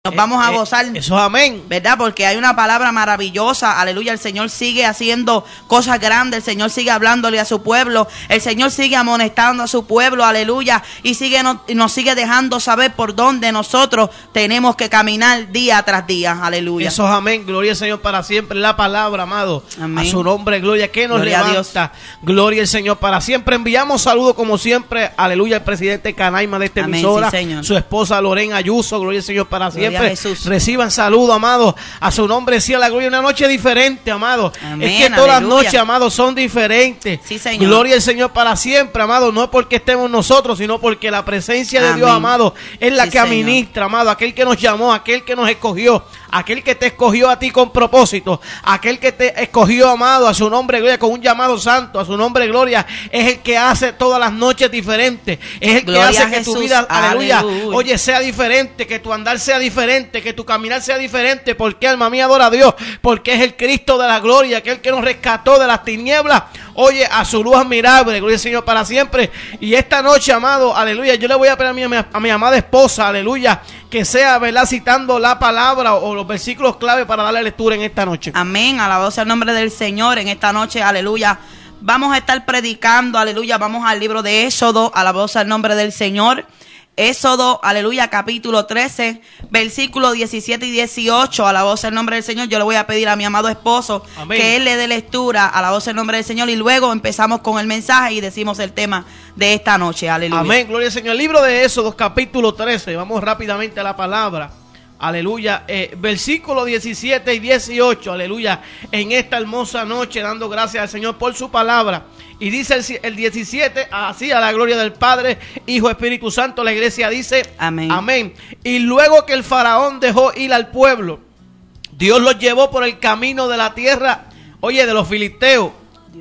Nos vamos a gozar. Eso es amén. ¿Verdad? Porque hay una palabra maravillosa. Aleluya. El Señor sigue haciendo cosas grandes. El Señor sigue hablándole a su pueblo. El Señor sigue amonestando a su pueblo. Aleluya. Y nos sigue dejando saber por dónde nosotros tenemos que caminar día tras día. Aleluya. Eso es amén. Gloria al Señor para siempre. La palabra, amado. Amén. A su nombre, gloria. Que nos Gloria levanta. Gloria al Señor para siempre. Enviamos saludos como siempre. Aleluya. Al presidente Canaima de esta Amén, emisora. sí, Señor. Su esposa Lorena Ayuso. Gloria al Señor para siempre. Jesús. Reciban saludos, amados, a su nombre, sí, a la gloria. Una noche diferente, amados. Amén, es que todas aleluya. las noches, amados, son diferentes. Sí, Señor. Gloria al Señor para siempre, amados. No es porque estemos nosotros, sino porque la presencia de Amén. Dios, amados, es la Sí, que administra, amado. Aquel que nos llamó, aquel que nos escogió, aquel que te escogió a ti con propósito, aquel que te escogió, amado, a su nombre, gloria, con un llamado santo, a su nombre, gloria, es el que hace todas las noches diferentes. Es el Gloria que hace a que Jesús. tu vida, aleluya, Aleluya. oye, sea diferente, que tu andar sea diferente, que tu caminar sea diferente. Porque alma mía adora a Dios, porque es el Cristo de la gloria, aquel que nos rescató de las tinieblas, oye, a su luz admirable. Gloria al Señor para siempre. Y esta noche, amado, aleluya, yo le voy a pedir a mi amada esposa, aleluya, que sea, ¿verdad?, citando la palabra o los versículos clave para darle lectura en esta noche. Amén, alabado sea el nombre del Señor en esta noche, aleluya. Vamos a estar predicando, aleluya, vamos al libro de Éxodo, alabado sea el nombre del Señor. Éxodo, aleluya, capítulo 13, versículos 17 y 18, alabado sea el nombre del Señor. Yo le voy a pedir a mi amado esposo Amén. que él le dé lectura, alabado sea el nombre del Señor, y luego empezamos con el mensaje y decimos el tema de esta noche, aleluya. Amén, gloria al Señor. El libro de Éxodo, capítulo 13, vamos rápidamente a la palabra. Aleluya, versículos 17 y 18, aleluya, en esta hermosa noche, dando gracias al Señor por su palabra. Y dice el 17, así, a la gloria del Padre, Hijo, Espíritu Santo, la iglesia dice, amén. Amén. Y luego que el faraón dejó ir al pueblo, Dios los llevó por el camino de la tierra, oye, de los filisteos,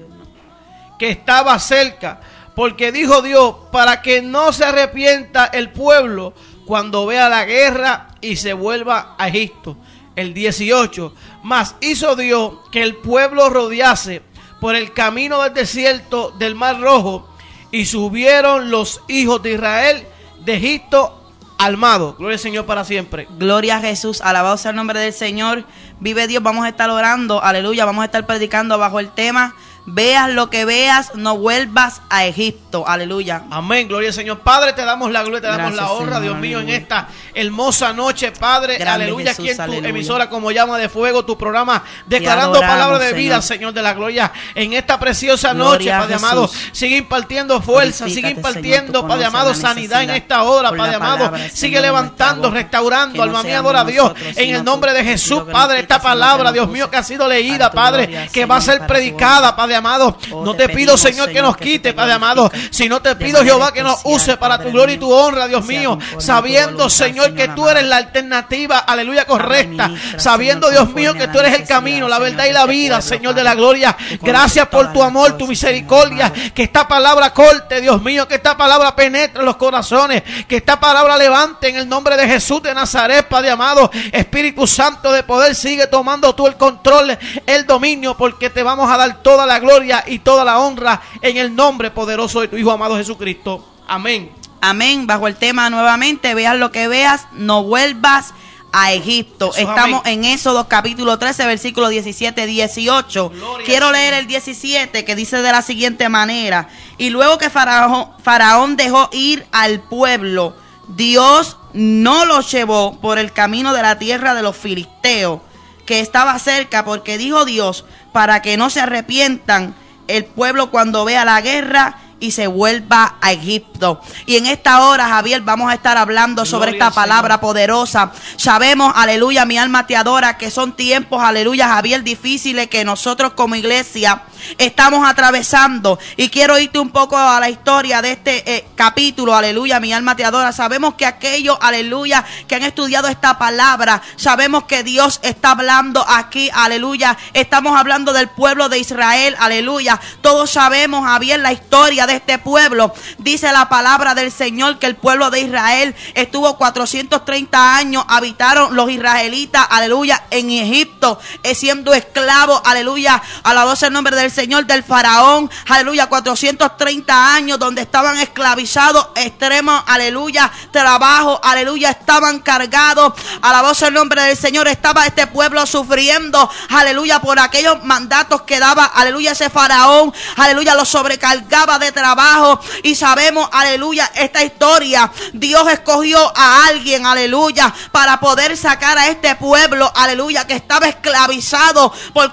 que estaba cerca, porque dijo Dios, para que no se arrepienta el pueblo cuando vea la guerra y se vuelva a Egipto. El 18, mas hizo Dios que el pueblo rodease por el camino del desierto del Mar Rojo, y subieron los hijos de Israel de Egipto armados. Gloria al Señor para siempre. Gloria a Jesús, alabado sea el nombre del Señor. Vive Dios, vamos a estar orando, aleluya, vamos a estar predicando bajo el tema: veas lo que veas, no vuelvas a Egipto, aleluya. Amén, gloria al Señor. Padre, te damos la gloria, te damos Gracias, la honra, Señor, Dios mío, aleluya. en esta hermosa noche, Padre, Grande aleluya, Jesús, aquí en tu aleluya. emisora como llama de fuego, tu programa, declarando adoramos, palabra de vida, Señor. Señor de la gloria, en esta preciosa Gloria noche, a Padre Jesús. amado, sigue impartiendo fuerza, sigue Glorifícate, impartiendo, Señor, tú Padre conoces amado, la sanidad en necesidad esta hora, por la Padre amado, palabra, sigue Señor, en levantando, nuestra boca. restaurando, Que no alma mía, seamos adora a Dios, nosotros, en sino el nombre tú, de que Jesús, tú Padre, esta glorificas, palabra, Señor, Dios que mío, nos que ha sido leída, para tu Padre, gloria, que Señor, va a ser para tu predicada, honra. Padre amado, Oh, no te te pido, pedimos, Señor, que Señor, nos que tú quite, te Padre amado, glorifiques sino te de pido, manera Jehová, que nos especial, use para tu Padre gloria y mío. tu honra, Dios Sea mío, conforme a tu sabiendo, voluntad, Señor, que Señor tú eres amado. la alternativa, aleluya, Padre, correcta, ministra, sabiendo, Señor, Dios mío, conforme que a tú la eres el necesidad, camino, la verdad Señor, y la de este vida, pueblo, Señor de Padre. la gloria. Tú conoces Gracias por todas tu las amor, tu cosas, misericordia, Señor amado. que esta palabra corte, Dios mío, que esta palabra penetre los corazones, que esta palabra levante en el nombre de Jesús de Nazaret, Padre amado. Espíritu Santo de poder, sigue tomando tú el control, el dominio, porque te vamos a dar toda la gloria y toda la honra en el nombre poderoso de tu Hijo amado Jesucristo. Amén. Amén, bajo el tema nuevamente, veas lo que veas, no vuelvas a Egipto. Eso, Estamos amén. en Éxodo capítulo 13, versículo 17, 18. Gloria Quiero al leer el 17, que dice de la siguiente manera: y luego que Faraón dejó ir al pueblo, Dios no los llevó por el camino de la tierra de los filisteos, que estaba cerca, porque dijo Dios, para que no se arrepientan el pueblo cuando vea la guerra y se vuelva a Egipto. Y en esta hora, Javier, vamos a estar hablando sobre Gloria esta al palabra Señor. poderosa. Sabemos, aleluya, mi alma te adora, que son tiempos, aleluya, Javier, difíciles que nosotros como iglesia estamos atravesando. Y quiero irte un poco a la historia de este capítulo, aleluya, mi alma te adora. Sabemos que aquellos, aleluya, que han estudiado esta palabra, sabemos que Dios está hablando aquí, aleluya. Estamos hablando del pueblo de Israel, aleluya. Todos sabemos, Javier, la historia de este pueblo. Dice la palabra del Señor que el pueblo de Israel estuvo 430 años, habitaron los israelitas, aleluya, en Egipto, siendo esclavos, aleluya, alabado sea el nombre del del Señor, del faraón, aleluya, 430 años donde estaban esclavizados, extremo, aleluya, trabajo, aleluya, estaban cargados, alabado el nombre del Señor, estaba este pueblo sufriendo, aleluya, por aquellos mandatos que daba, aleluya, ese faraón, aleluya, los sobrecargaba de trabajo. Y sabemos, aleluya, esta historia, Dios escogió a alguien, aleluya, para poder sacar a este pueblo, aleluya, que estaba esclavizado por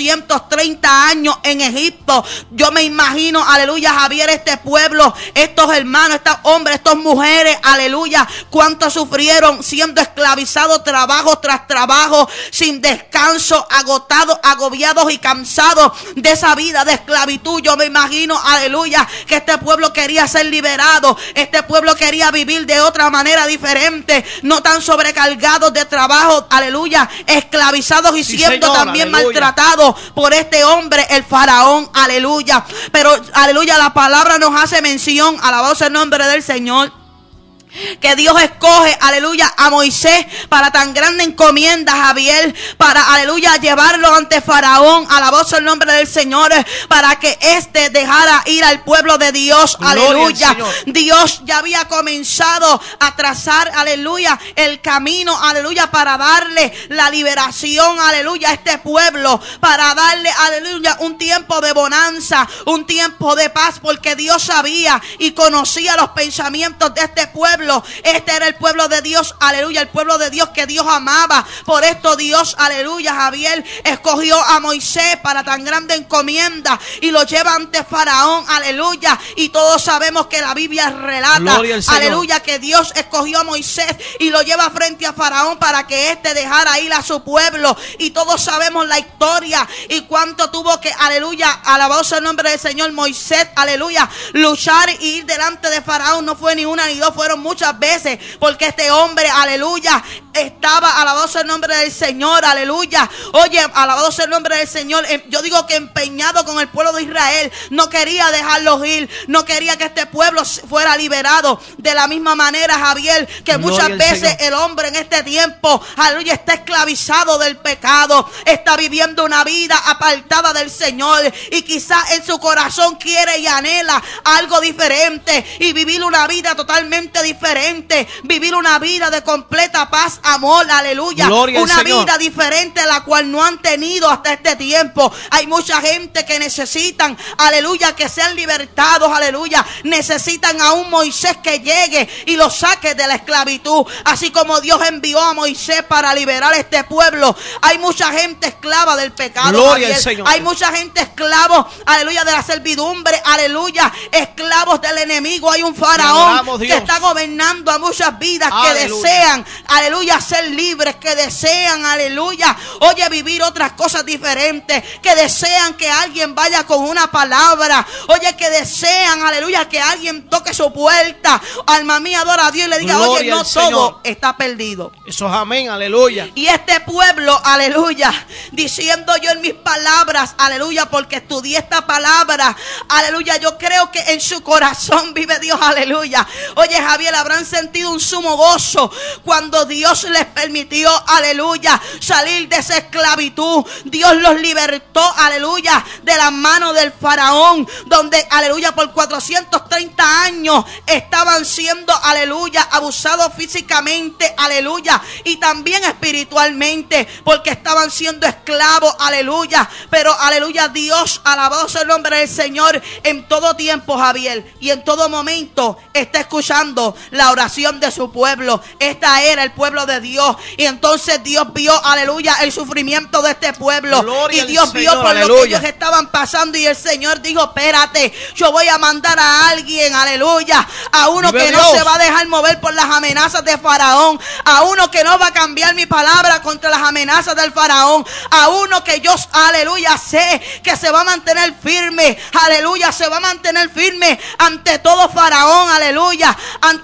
430 años en Egipto. Yo me imagino, aleluya, Javier, este pueblo, estos hermanos, estos hombres, estas mujeres, aleluya, cuánto sufrieron siendo esclavizados, trabajo tras trabajo, sin descanso, agotados, agobiados y cansados de esa vida de esclavitud. Yo me imagino, aleluya, que este pueblo quería ser liberado, este pueblo quería vivir de otra manera diferente, no tan sobrecargados de trabajo, aleluya, esclavizados y sí, siendo Señor, también aleluya, maltratados por este hombre, el faraón, aleluya. Pero, aleluya, la palabra nos hace mención, alabado sea el nombre del Señor, que Dios escoge, aleluya, a Moisés para tan grande encomienda, Javier, para, aleluya, llevarlo ante Faraón, alabado sea el nombre del Señor, para que éste dejara ir al pueblo de Dios, aleluya. Dios ya había comenzado a trazar, aleluya, el camino, aleluya, para darle la liberación, aleluya, a este pueblo, para darle, aleluya, un tiempo de bonanza, un tiempo de paz, porque Dios sabía y conocía los pensamientos de este pueblo. Este era el pueblo de Dios, aleluya, el pueblo de Dios que Dios amaba. Por esto Dios, aleluya, Javier, escogió a Moisés para tan grande encomienda y lo lleva ante Faraón, aleluya. Y todos sabemos que la Biblia relata, aleluya, que Dios escogió a Moisés y lo lleva frente a Faraón para que éste dejara ir a su pueblo. Y todos sabemos la historia y cuánto tuvo que, aleluya, alabado sea el nombre del Señor, Moisés, aleluya, luchar y ir delante de Faraón. No fue ni una ni dos, fueron muchas veces, porque este hombre, aleluya, estaba, alabado sea el nombre del Señor, aleluya. Oye, alabado sea el nombre del Señor. Yo digo que empeñado con el pueblo de Israel, no quería dejarlos ir, no quería que este pueblo fuera liberado. De la misma manera, Javier, que muchas veces el hombre en este tiempo, aleluya, está esclavizado del pecado, está viviendo una vida apartada del Señor y quizás en su corazón quiere y anhela algo diferente y vivir una vida totalmente diferente, vivir una vida de completa paz, amor, aleluya, una vida diferente a la cual no han tenido hasta este tiempo. Hay mucha gente que necesitan, aleluya, que sean libertados, aleluya, necesitan a un Moisés que llegue y los saque de la esclavitud, así como Dios envió a Moisés para liberar a este pueblo. Hay mucha gente esclava del pecado, hay mucha gente esclavo, aleluya, de la servidumbre, aleluya, esclavos del enemigo. Hay un faraón que está gobernando a muchas vidas, aleluya, que desean, aleluya, ser libres, que desean, aleluya, oye, vivir otras cosas diferentes, que desean que alguien vaya con una palabra, oye, que desean, aleluya, que alguien toque su puerta. Alma mía, adora a Dios y le diga, oye, no todo está perdido. Eso es amén, aleluya. Y este pueblo, aleluya, diciendo yo en mis palabras, aleluya, porque estudié esta palabra, aleluya, yo creo que en su corazón vive Dios, aleluya. Oye, Javier, habrán sentido un sumo gozo cuando Dios les permitió, aleluya, salir de esa esclavitud. Dios los libertó, aleluya, de las manos del faraón, donde, aleluya, por 430 años estaban siendo, aleluya, abusados físicamente, aleluya, y también espiritualmente, porque estaban siendo esclavos, aleluya. Pero, aleluya, Dios, alabado sea el nombre del Señor, en todo tiempo, Javier, y en todo momento está escuchando la oración de su pueblo. Esta era el pueblo de Dios, y entonces Dios vio, aleluya, el sufrimiento de este pueblo. Gloria, y Dios vio Señor, por aleluya, lo que ellos estaban pasando, y el Señor dijo, espérate, yo voy a mandar a alguien, aleluya, a uno que no se va a dejar mover por las amenazas de Faraón, a uno que no va a cambiar mi palabra contra las amenazas del Faraón, a uno que yo, aleluya, sé que se va a mantener firme, aleluya, se va a mantener firme ante todo Faraón, aleluya, ante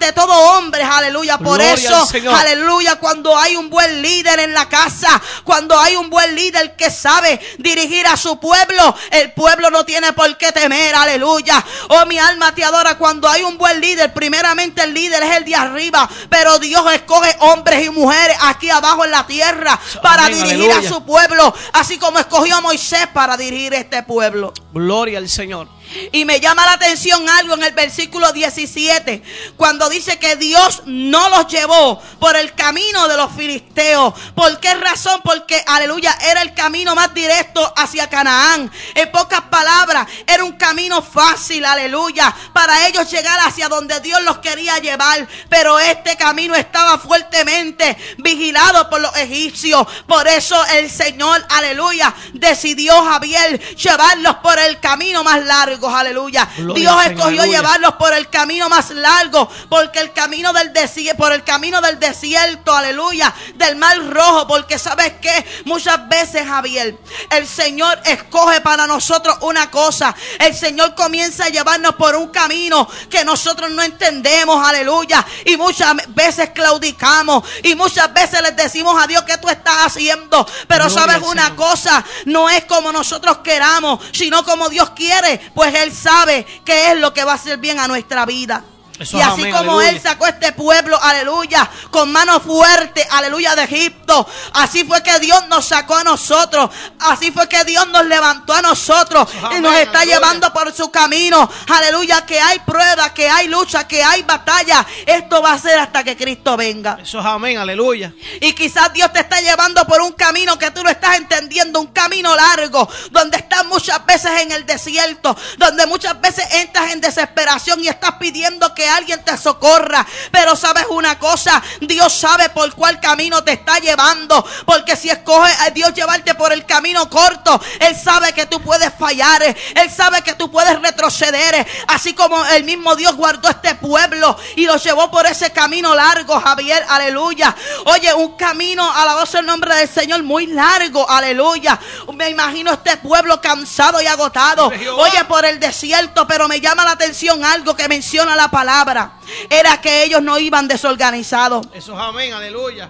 ante todo hombre, aleluya. Por Gloria eso, al Señor. aleluya, cuando hay un buen líder en la casa, cuando hay un buen líder que sabe dirigir a su pueblo, el pueblo no tiene por qué temer, aleluya. Oh, mi alma te adora. Cuando hay un buen líder, primeramente el líder es el de arriba, pero Dios escoge hombres y mujeres aquí abajo en la tierra para Amén, dirigir aleluya. a su pueblo, así como escogió a Moisés para dirigir este pueblo. Gloria al Señor. Y me llama la atención algo en el versículo 17, cuando dice que Dios no los llevó por el camino de los filisteos. ¿Por qué razón? Porque, aleluya, era el camino más directo hacia Canaán. En pocas palabras, era un camino fácil, aleluya, para ellos llegar hacia donde Dios los quería llevar. Pero este camino estaba fuertemente vigilado por los egipcios. Por eso el Señor, aleluya, decidió, Javier, llevarlos por el camino más largo. Aleluya. Gloria Dios al Señor, escogió aleluya. llevarlos por el camino más largo, porque el camino del desierto, por el camino del desierto, aleluya, del mar rojo, porque sabes que muchas veces, Javier, el Señor escoge para nosotros una cosa. El Señor comienza a llevarnos por un camino que nosotros no entendemos, aleluya, y muchas veces claudicamos y muchas veces les decimos a Dios, ¿qué tú estás haciendo? Pero Gloria sabes al una Señor. cosa, no es como nosotros queramos, sino como Dios quiere, pues Él sabe qué es lo que va a hacer bien a nuestra vida. Eso Y es así amén, como aleluya. Él sacó este pueblo, aleluya, con mano fuerte, aleluya, de Egipto, así fue que Dios nos sacó a nosotros, así fue que Dios nos levantó a nosotros. Eso es Y nos amén, está aleluya. llevando por su camino, aleluya, que hay prueba, que hay lucha, que hay batalla. Esto va a ser hasta que Cristo venga. Eso es amén, aleluya. Y quizás Dios te está llevando por un camino que tú no estás entendiendo, un camino largo, donde estás muchas veces en el desierto, donde muchas veces entras en desesperación y estás pidiendo que alguien te socorra. Pero sabes una cosa, Dios sabe por cuál camino te está llevando, porque si escoge a Dios llevarte por el camino corto, Él sabe que tú puedes fallar, Él sabe que tú puedes retroceder, así como el mismo Dios guardó este pueblo y lo llevó por ese camino largo, Javier, aleluya. Oye, un camino, alabado sea el nombre del Señor, muy largo, aleluya. Me imagino este pueblo cansado y agotado, oye, por el desierto. Pero me llama la atención algo que menciona la palabra, era que ellos no iban desorganizados. Eso es amén, aleluya.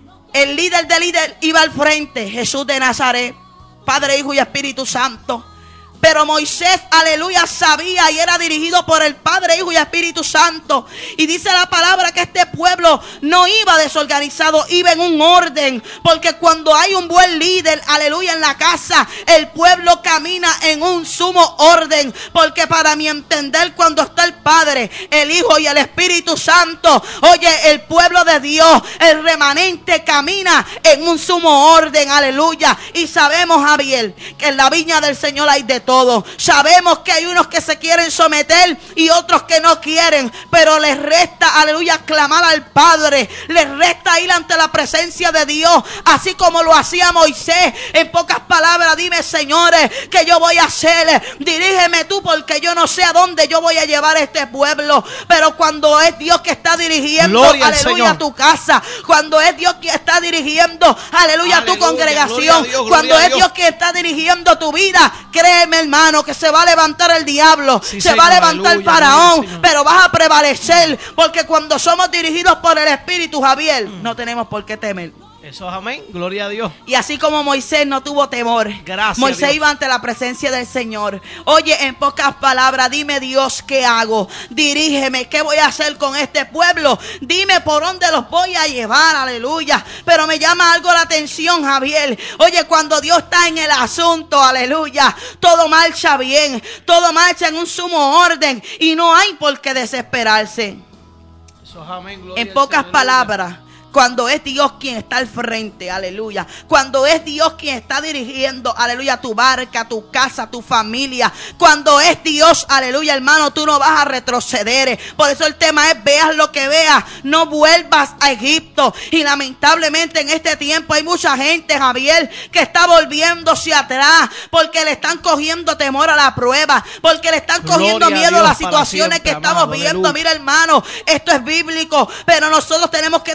El líder de líder iba al frente, Jesús de Nazaret, Padre, Hijo y Espíritu Santo. Pero Moisés, aleluya, sabía y era dirigido por el Padre, Hijo y Espíritu Santo. Y dice la palabra que este pueblo no iba desorganizado, iba en un orden. Porque cuando hay un buen líder, aleluya, en la casa, el pueblo camina en un sumo orden. Porque para mi entender, cuando está el Padre, el Hijo y el Espíritu Santo, oye, el pueblo de Dios, el remanente camina en un sumo orden, aleluya. Y sabemos, Javier, que en la viña del Señor hay de todo. Sabemos que hay unos que se quieren someter y otros que no quieren, pero les resta, aleluya, clamar al Padre, les resta ir ante la presencia de Dios, así como lo hacía Moisés. En pocas palabras, dime, señores, ¿qué yo voy a hacer? Dirígeme tú, porque yo no sé a dónde yo voy a llevar este pueblo. Pero cuando es Dios que está dirigiendo, Gloria al aleluya, Señor. tu casa, cuando es Dios que está dirigiendo, aleluya, tu Aleluya, congregación, gloria a Dios, gloria cuando a es Dios. Dios que está dirigiendo tu vida, créeme, hermano, que se va a levantar el diablo, Sí, se Señor, va a levantar el aleluya, faraón, gloria al Señor. pero vas a prevalecer, porque cuando somos dirigidos por el Espíritu, Javier, no tenemos por qué temer. Eso es amén, gloria a Dios. Y así como Moisés no tuvo temor, Gracias, Moisés Dios. iba ante la presencia del Señor. Oye, en pocas palabras, dime, Dios, ¿qué hago? Dirígeme, ¿qué voy a hacer con este pueblo? Dime por dónde los voy a llevar, aleluya. Pero me llama algo la atención, Javier. Oye, cuando Dios está en el asunto, aleluya, todo marcha bien, todo marcha en un sumo orden y no hay por qué desesperarse. Eso es amén, gloria En al pocas Señor, palabras, cuando es Dios quien está al frente, aleluya, cuando es Dios quien está dirigiendo, aleluya, tu barca, tu casa, tu familia, cuando es Dios, aleluya, hermano, tú no vas a retroceder. Por eso el tema es: veas lo que veas, no vuelvas a Egipto. Y lamentablemente en este tiempo hay mucha gente, Javier, que está volviéndose atrás, porque le están cogiendo temor a la prueba, porque le están cogiendo Gloria a miedo a Dios las para situaciones siempre, que estamos amado, viendo. aleluya. Mira, hermano, esto es bíblico, pero nosotros tenemos que tener puesto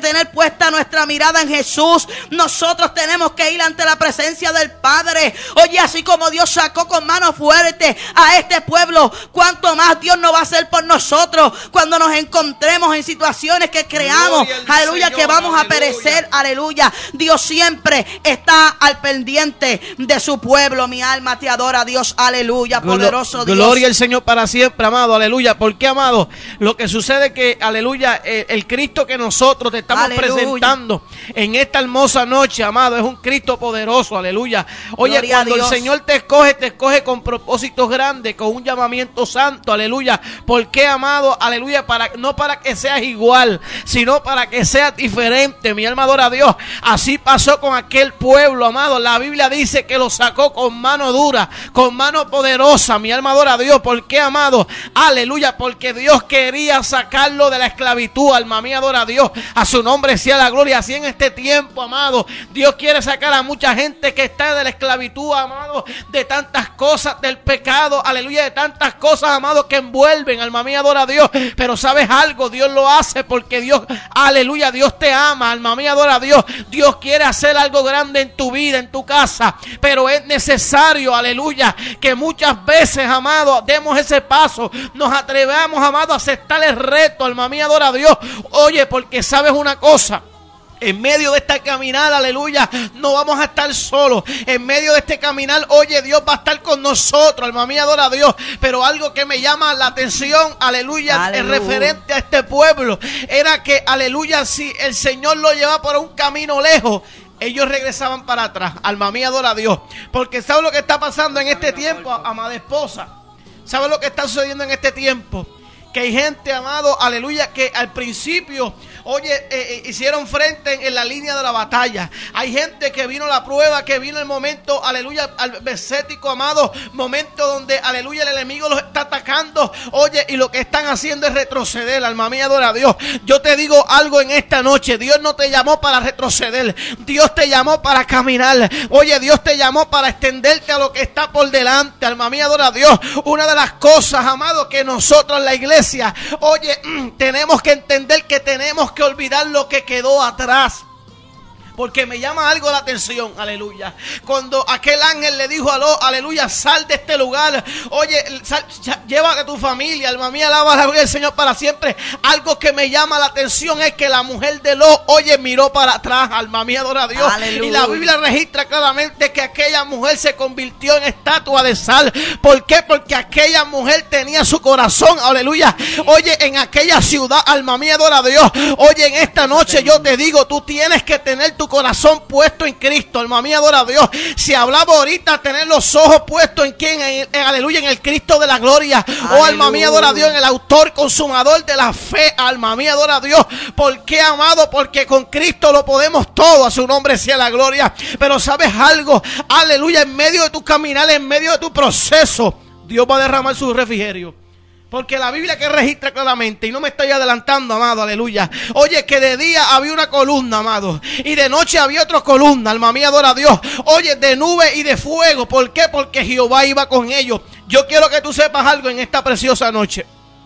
puesta nuestra mirada en Jesús, nosotros tenemos que ir ante la presencia del Padre. Oye, así como Dios sacó con mano fuerte a este pueblo, cuánto más Dios nos va a hacer por nosotros cuando nos encontremos en situaciones que creamos, aleluya, Señor, que vamos a perecer, aleluya. Dios siempre está al pendiente de su pueblo. Mi alma te adora, Dios, aleluya, poderoso Dios. Gloria al Señor para siempre, amado, aleluya. ¿Por qué, amado? Lo que sucede es que, aleluya, el Cristo que nosotros te estamos presentando en esta hermosa noche, amado, es un Cristo poderoso, aleluya. Oye, gloria, cuando el Señor te escoge con propósitos grandes, con un llamamiento santo, aleluya. ¿Por qué, amado? Aleluya, no para que seas igual, sino para que seas diferente. Mi alma adora a Dios. Así pasó con aquel pueblo, amado. La Biblia dice que lo sacó con mano dura, con mano poderosa. Mi alma adora a Dios. ¿Por qué, amado? Aleluya, porque Dios quería sacarlo de la esclavitud. Alma mía, adora a Dios. A su nombre sea la gloria. Así en este tiempo, amado, Dios quiere sacar a mucha gente que está de la esclavitud, amado, de tantas cosas, del pecado, aleluya, de tantas cosas, amado, que envuelven. Alma mía, adora a Dios. Pero ¿sabes algo? Dios lo hace porque Dios, aleluya, Dios te ama. Alma mía, adora a Dios. Dios quiere hacer algo grande en tu vida, en tu casa, pero es necesario, aleluya, que muchas veces, amado, demos ese paso, nos atrevamos, amado, a aceptar el reto. Alma mía, adora a Dios. Oye, porque sabes una cosa, en medio de esta caminar, aleluya, no vamos a estar solos. En medio de este caminar, oye, Dios va a estar con nosotros. Alma mía, adora a Dios. Pero algo que me llama la atención, aleluya, es referente a este pueblo, era que, aleluya, si el Señor lo lleva por un camino lejos, ellos regresaban para atrás. Alma mía, adora a Dios. Porque ¿sabe lo que está pasando en este tiempo, amada esposa? ¿Sabe lo que está sucediendo en este tiempo? Que hay gente, amado, aleluya, que al principio, oye, hicieron frente en la línea de la batalla. Hay gente que vino la prueba, que vino el momento, aleluya, al becético, amado, momento donde, aleluya, el enemigo los está atacando. Oye, y lo que están haciendo es retroceder. Alma mía, adora a Dios. Yo te digo algo en esta noche. Dios no te llamó para retroceder. Dios te llamó para caminar. Oye, Dios te llamó para extenderte a lo que está por delante. Alma mía, adora a Dios. Una de las cosas, amado, que nosotros en la iglesia, oye, tenemos que entender que tenemos que olvidar lo que quedó atrás. Porque me llama algo la atención, aleluya. Cuando aquel ángel le dijo a Lot, aleluya, sal de este lugar. Oye, llévate a tu familia. Alma mía, alaba la gloria del Señor para siempre. Algo que me llama la atención es que la mujer de Lot, oye, miró para atrás. Alma mía, adora a Dios. Aleluya. Y la Biblia registra claramente que aquella mujer se convirtió en estatua de sal. ¿Por qué? Porque aquella mujer tenía su corazón, aleluya, oye, en aquella ciudad. Alma mía, adora a Dios. Oye, en esta noche yo te digo, tú tienes que tener tu corazón puesto en Cristo. Alma mía, adora a Dios. Si hablaba ahorita, tener los ojos puestos en quién, aleluya, en el Cristo de la gloria. Oh, alma mía, adora a Dios, en el autor consumador de la fe. Alma mía, adora a Dios. ¿Por qué, amado? Porque con Cristo lo podemos todo. A su nombre sea la gloria. Pero ¿sabes algo? Aleluya, en medio de tu caminar, en medio de tu proceso, Dios va a derramar su refrigerio. Porque la Biblia que registra claramente, y no me estoy adelantando, amado, aleluya. Oye, que de día había una columna, amado, y de noche había otra columna. Alma mía, adora a Dios. Oye, de nube y de fuego. ¿Por qué? Porque Jehová iba con ellos. Yo quiero que tú sepas algo en esta preciosa noche.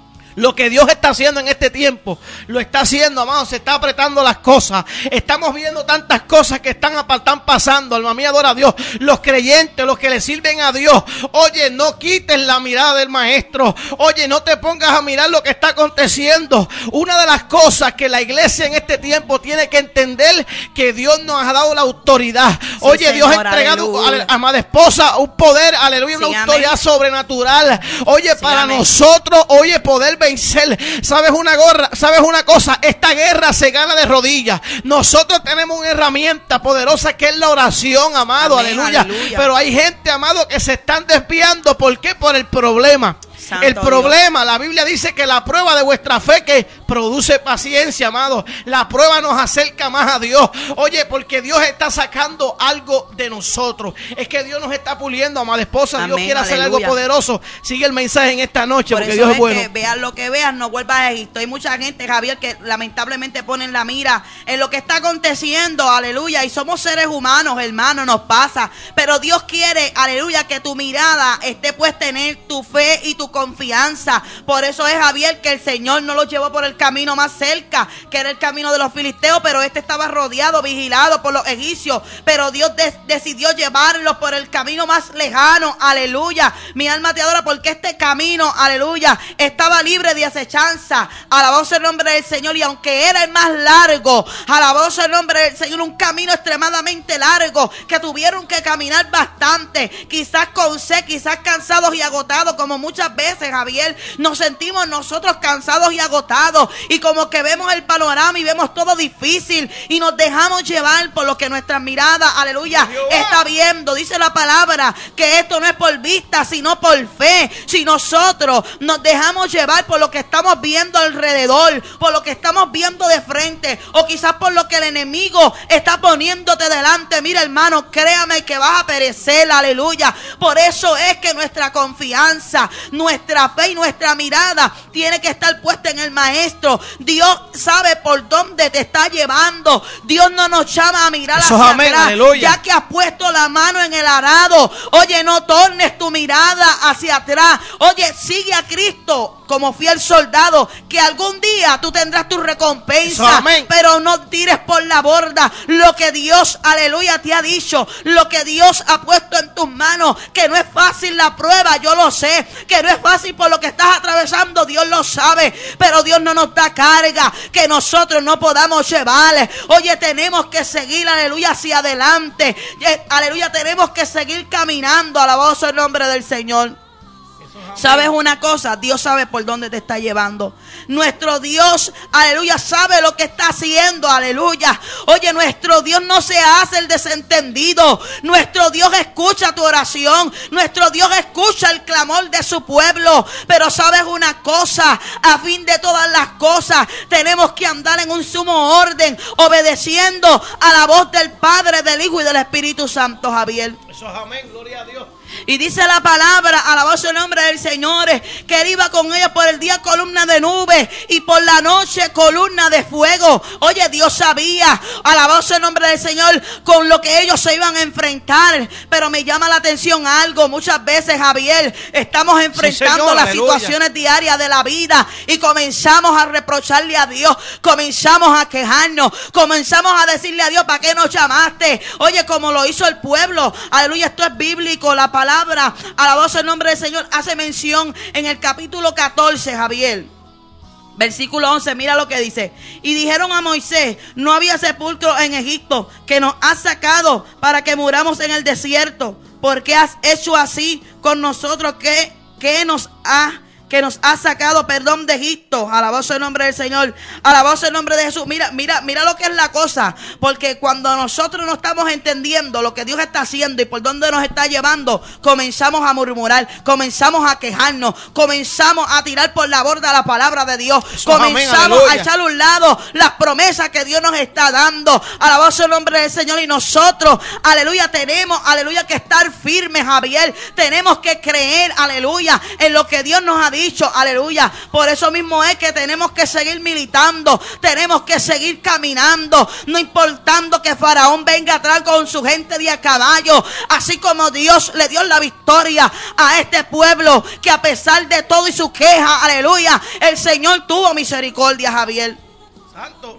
Lo que Dios está haciendo en este tiempo, lo está haciendo, amado, se está apretando las cosas. Estamos viendo tantas cosas que están pasando. Alma mía, adora a Dios. Los creyentes, los que le sirven a Dios, oye, no quites la mirada del maestro. Oye, no te pongas a mirar lo que está aconteciendo. Una de las cosas que la iglesia en este tiempo tiene que entender, que Dios nos ha dado la autoridad. Oye, sí, Dios ha entregado, amada esposa, un poder, aleluya, sí, una autoridad sobrenatural. Oye, sí, para nosotros, oye, poder vencer. ¿Sabes una cosa? Esta guerra se gana de rodillas. Nosotros tenemos una herramienta poderosa que es la oración, amado. Amén, aleluya. Aleluya. Pero hay gente, amado, que se están desviando. ¿Por qué? Por el problema. Santo el problema, Dios. La Biblia dice que la prueba de vuestra fe que produce paciencia, amado. La prueba nos acerca más a Dios. Oye, porque Dios está sacando algo de nosotros. Es que Dios nos está puliendo, amada esposa. Amén, Dios quiere hacer algo poderoso. Sigue el mensaje en esta noche, porque Dios es bueno. Que veas lo que veas, no vuelvas a Egipto. Hay mucha gente, Javier, que lamentablemente ponen la mira en lo que está aconteciendo, aleluya. Y somos seres humanos, hermanos, nos pasa. Pero Dios quiere, aleluya, que tu mirada esté puesta en Él, tu fe y tu confianza. Por eso es, Javier, que el Señor no los llevó por el camino más cerca, que era el camino de los filisteos, pero este estaba rodeado, vigilado por los egipcios. Pero Dios decidió llevarlos por el camino más lejano. Aleluya. Mi alma te adora, porque este camino, aleluya, estaba libre de acechanza. Alabado sea el nombre del Señor. Y aunque era el más largo, alabado sea el nombre del Señor, un camino extremadamente largo, que tuvieron que caminar bastante, quizás con sed, quizás cansados y agotados, como muchas veces, Javier, nos sentimos nosotros cansados y agotados, y como que vemos el panorama y vemos todo difícil, y nos dejamos llevar por lo que nuestra mirada, aleluya, está viendo. Dice la palabra que esto no es por vista, sino por fe. Si nosotros nos dejamos llevar por lo que estamos viendo alrededor, por lo que estamos viendo de frente, o quizás por lo que el enemigo está poniéndote delante, mira, hermano, créame que vas a perecer. Aleluya. Por eso es que nuestra confianza, nuestra fe y nuestra mirada tiene que estar puesta en el Maestro. Dios sabe por dónde te está llevando. Dios no nos llama a mirar hacia atrás, ya que has puesto la mano en el arado. Oye, no tornes tu mirada hacia atrás. Oye, sigue a Cristo como fiel soldado, que algún día tú tendrás tu recompensa. Pero no tires por la borda lo que Dios, aleluya, te ha dicho, lo que Dios ha puesto en tus manos. Que no es fácil la prueba, yo lo sé, que no es fácil por lo que estás atravesando, Dios lo sabe, pero Dios no nos da carga que nosotros no podamos llevar. Oye, tenemos que seguir, aleluya, hacia adelante, aleluya, tenemos que seguir caminando. Alabado sea el nombre del Señor. ¿Sabes una cosa? Dios sabe por dónde te está llevando. Nuestro Dios, aleluya, sabe lo que está haciendo, aleluya. Oye, nuestro Dios no se hace el desentendido. Nuestro Dios escucha tu oración. Nuestro Dios escucha el clamor de su pueblo. Pero ¿sabes una cosa? A fin de todas las cosas, tenemos que andar en un sumo orden, obedeciendo a la voz del Padre, del Hijo y del Espíritu Santo, Javier. Eso es amén, gloria a Dios. Y dice la palabra, alabado sea el nombre del Señor, que Él iba con ellos por el día columna de nube y por la noche columna de fuego. Oye, Dios sabía, alabado sea el nombre del Señor, con lo que ellos se iban a enfrentar. Pero me llama la atención algo. Muchas veces, Javier, estamos enfrentando las situaciones diarias de la vida y comenzamos a reprocharle a Dios, comenzamos a quejarnos, comenzamos a decirle a Dios, ¿para qué nos llamaste? Oye, como lo hizo el pueblo, aleluya, esto es bíblico. La palabra, alabado sea el nombre del Señor, hace mención en el capítulo 14, Javier, versículo 11, mira lo que dice. Y dijeron a Moisés, no había sepulcro en Egipto, que nos has sacado para que muramos en el desierto. ¿Por qué has hecho así con nosotros que nos ha sacado, de Egipto? Alabado sea el nombre del Señor, alabado sea el nombre de Jesús. Mira lo que es la cosa, porque cuando nosotros no estamos entendiendo lo que Dios está haciendo y por dónde nos está llevando, comenzamos a murmurar, comenzamos a quejarnos, comenzamos a tirar por la borda la palabra de Dios, comenzamos a echar a un lado las promesas que Dios nos está dando. Alabado sea el nombre del Señor. Y nosotros, aleluya, tenemos, aleluya, que estar firmes, Javier. Tenemos que creer, aleluya, en lo que Dios nos ha dicho, aleluya. Por eso mismo es que tenemos que seguir militando, tenemos que seguir caminando, no importando que Faraón venga atrás con su gente de a caballo, así como Dios le dio la victoria a este pueblo, que a pesar de todo y su queja, aleluya, el Señor tuvo misericordia, Javier. Santo.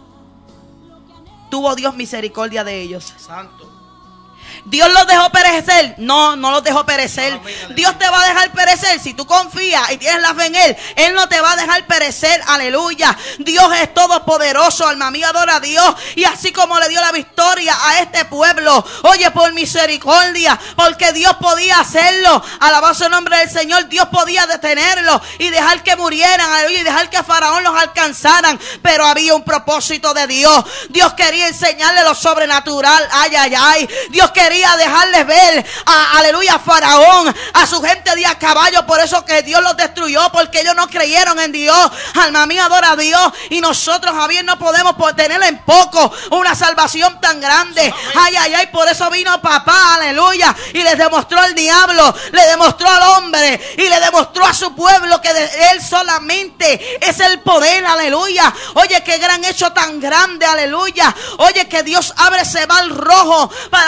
Tuvo Dios misericordia de ellos. Santo. ¿Dios los dejó perecer? No, no los dejó perecer. Dios te va a dejar perecer si tú confías y tienes la fe en Él. Él no te va a dejar perecer, aleluya. Dios es todopoderoso, alma mía, adora a Dios. Y así como le dio la victoria a este pueblo, oye, por misericordia, porque Dios podía hacerlo, alabado sea el nombre del Señor. Dios podía detenerlo y dejar que murieran, aleluya, y dejar que Faraón los alcanzaran. Pero había un propósito de Dios. Dios quería enseñarle lo sobrenatural. Ay, ay, ay. Dios quería dejarles ver aleluya, a Faraón, a su gente de a caballo. Por eso que Dios los destruyó, porque ellos no creyeron en Dios. Alma mía, adora a Dios. Y nosotros, Javier, no podemos tener en poco una salvación tan grande. Ay, ay, ay. Por eso vino papá, aleluya, y les demostró al diablo, le demostró al hombre y le demostró a su pueblo que de Él solamente es el poder, aleluya. Oye, qué gran hecho tan grande, aleluya. Oye, que Dios abre ese mar rojo para que este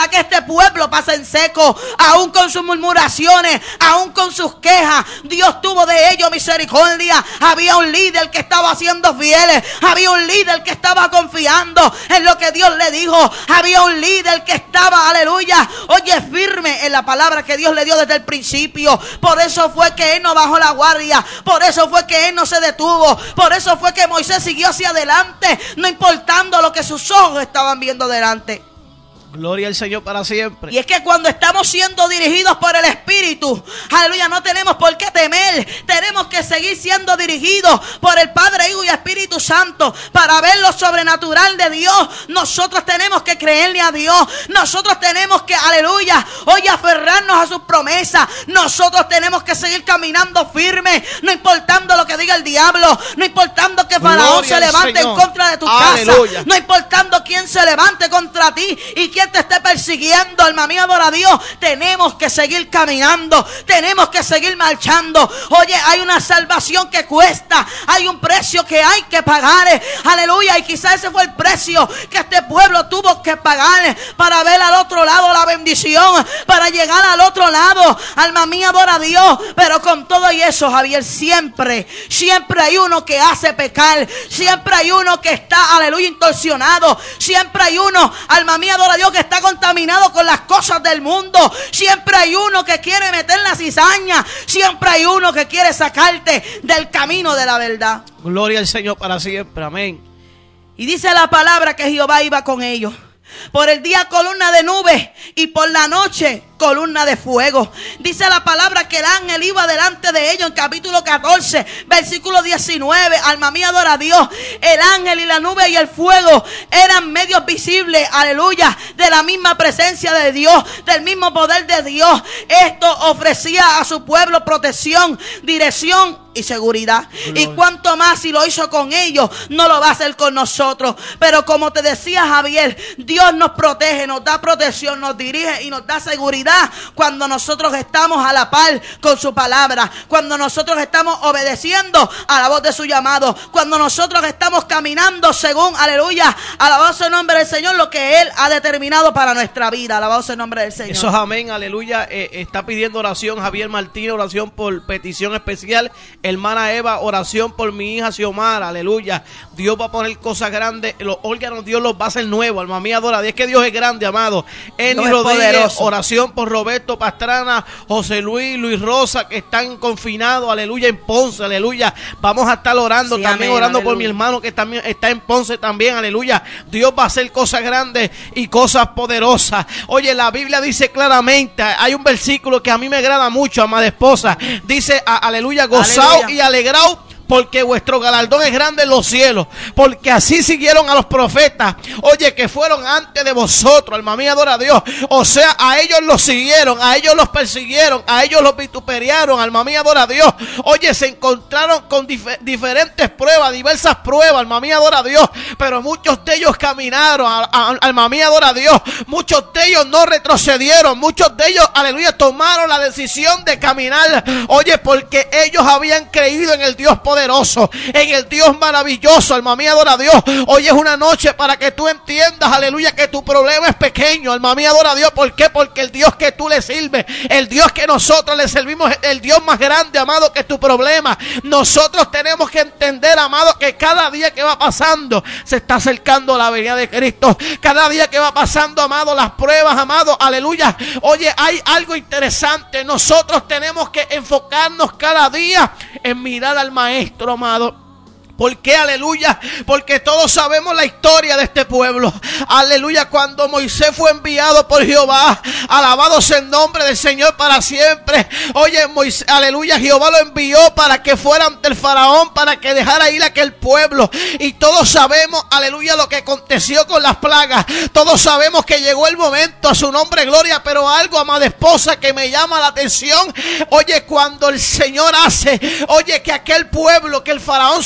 pueblo pasa en seco, aún con sus murmuraciones, aún con sus quejas. Dios tuvo de ellos misericordia. Había un líder que estaba siendo fiel, había un líder que estaba confiando en lo que Dios le dijo, había un líder que estaba, aleluya, oye, firme en la palabra que Dios le dio desde el principio. Por eso fue que él no bajó la guardia, por eso fue que él no se detuvo, por eso fue que Moisés siguió hacia adelante, no importando lo que sus ojos estaban viendo delante. Gloria al Señor para siempre. Y es que cuando estamos siendo dirigidos por el Espíritu, aleluya, no tenemos por qué temer. Tenemos que seguir siendo dirigidos por el Padre, Hijo y Espíritu Santo para ver lo sobrenatural de Dios. Nosotros tenemos que creerle a Dios. Nosotros tenemos que, aleluya, oye, aferrarnos a sus promesas. Nosotros tenemos que seguir caminando firme, no importando lo que diga el diablo, no importando que Faraón se levante en contra de tu casa, no importando quién se levante contra ti y quién te esté persiguiendo, alma mía, adora a Dios. Tenemos que seguir caminando, tenemos que seguir marchando. Oye, hay una salvación que cuesta, hay un precio que hay que pagar, aleluya, y quizás ese fue el precio que este pueblo tuvo que pagar para ver al otro lado la bendición, para llegar al otro lado, alma mía, adora a Dios. Pero con todo y eso, Javier, siempre hay uno que hace pecar, siempre hay uno que está, aleluya, distorsionado, siempre hay uno, alma mía, adora a Dios, que está contaminado con las cosas del mundo. Siempre hay uno que quiere meter la cizaña, siempre hay uno que quiere sacarte del camino de la verdad. Gloria al Señor para siempre, amén. Y dice la palabra que Jehová iba con ellos. Por el día columna de nube y por la noche columna de fuego. Dice la palabra que el ángel iba delante de ellos en capítulo 14, versículo 19. Alma mía, adora a Dios. El ángel y la nube y el fuego eran medios visibles, aleluya, de la misma presencia de Dios, del mismo poder de Dios. Esto ofrecía a su pueblo protección, dirección y seguridad. Y cuanto más si lo hizo con ellos, no lo va a hacer con nosotros. Pero como te decía Javier, Dios nos protege, nos da protección, nos dirige y nos da seguridad cuando nosotros estamos a la par con su palabra, cuando nosotros estamos obedeciendo a la voz de su llamado, cuando nosotros estamos caminando según, aleluya, alabado el nombre del Señor, lo que Él ha determinado para nuestra vida. Alabado el nombre del Señor. Eso es amén, aleluya. Está pidiendo oración Javier Martínez, oración por petición especial. Hermana Eva, oración por mi hija Xiomara, aleluya. Dios va a poner cosas grandes, los órganos Dios los va a hacer nuevos, alma mía, adora. Es que Dios es grande, amado. Eni Rodríguez, oración por Roberto Pastrana, José Luis Rosa, que están confinados, aleluya, en Ponce, aleluya. Vamos a estar orando, sí, también amén, orando aleluya, por mi hermano que también está en Ponce también, aleluya. Dios va a hacer cosas grandes y cosas poderosas. Oye, la Biblia dice claramente, hay un versículo que a mí me agrada mucho, amada esposa. Dice, aleluya, gozaos y alegraos, porque vuestro galardón es grande en los cielos, porque así siguieron a los profetas, oye, que fueron antes de vosotros, alma mía, adora a Dios. O sea, a ellos los siguieron, a ellos los persiguieron, a ellos los vituperiaron, alma mía, adora a Dios. Oye, se encontraron con diferentes pruebas, diversas pruebas, alma mía, adora a Dios, pero muchos de ellos caminaron, alma mía, adora a Dios. Muchos de ellos no retrocedieron, muchos de ellos, aleluya, tomaron la decisión de caminar, oye, porque ellos habían creído en el Dios poderoso, en el Dios maravilloso, alma mía, adora a Dios. Hoy es una noche para que tú entiendas, aleluya, que tu problema es pequeño, alma mía, adora a Dios. ¿Por qué? Porque el Dios que tú le sirves, el Dios que nosotros le servimos, es el Dios más grande, amado, que tu problema. Nosotros tenemos que entender, amado, que cada día que va pasando se está acercando la venida de Cristo. Cada día que va pasando, amado, las pruebas, amado, aleluya. Oye, hay algo interesante. Nosotros tenemos que enfocarnos cada día en mirar al Maestro, amado. ¿Por qué? Aleluya. Porque todos sabemos la historia de este pueblo. Aleluya. Cuando Moisés fue enviado por Jehová, alabado sea el nombre del Señor para siempre. Oye, Moisés, aleluya, Jehová lo envió para que fuera ante el faraón, para que dejara ir a aquel pueblo. Y todos sabemos, aleluya, lo que aconteció con las plagas. Todos sabemos que llegó el momento, a su nombre gloria. Pero algo, amada esposa, que me llama la atención. Oye, cuando el Señor hace, oye, que aquel pueblo, que el faraón suelte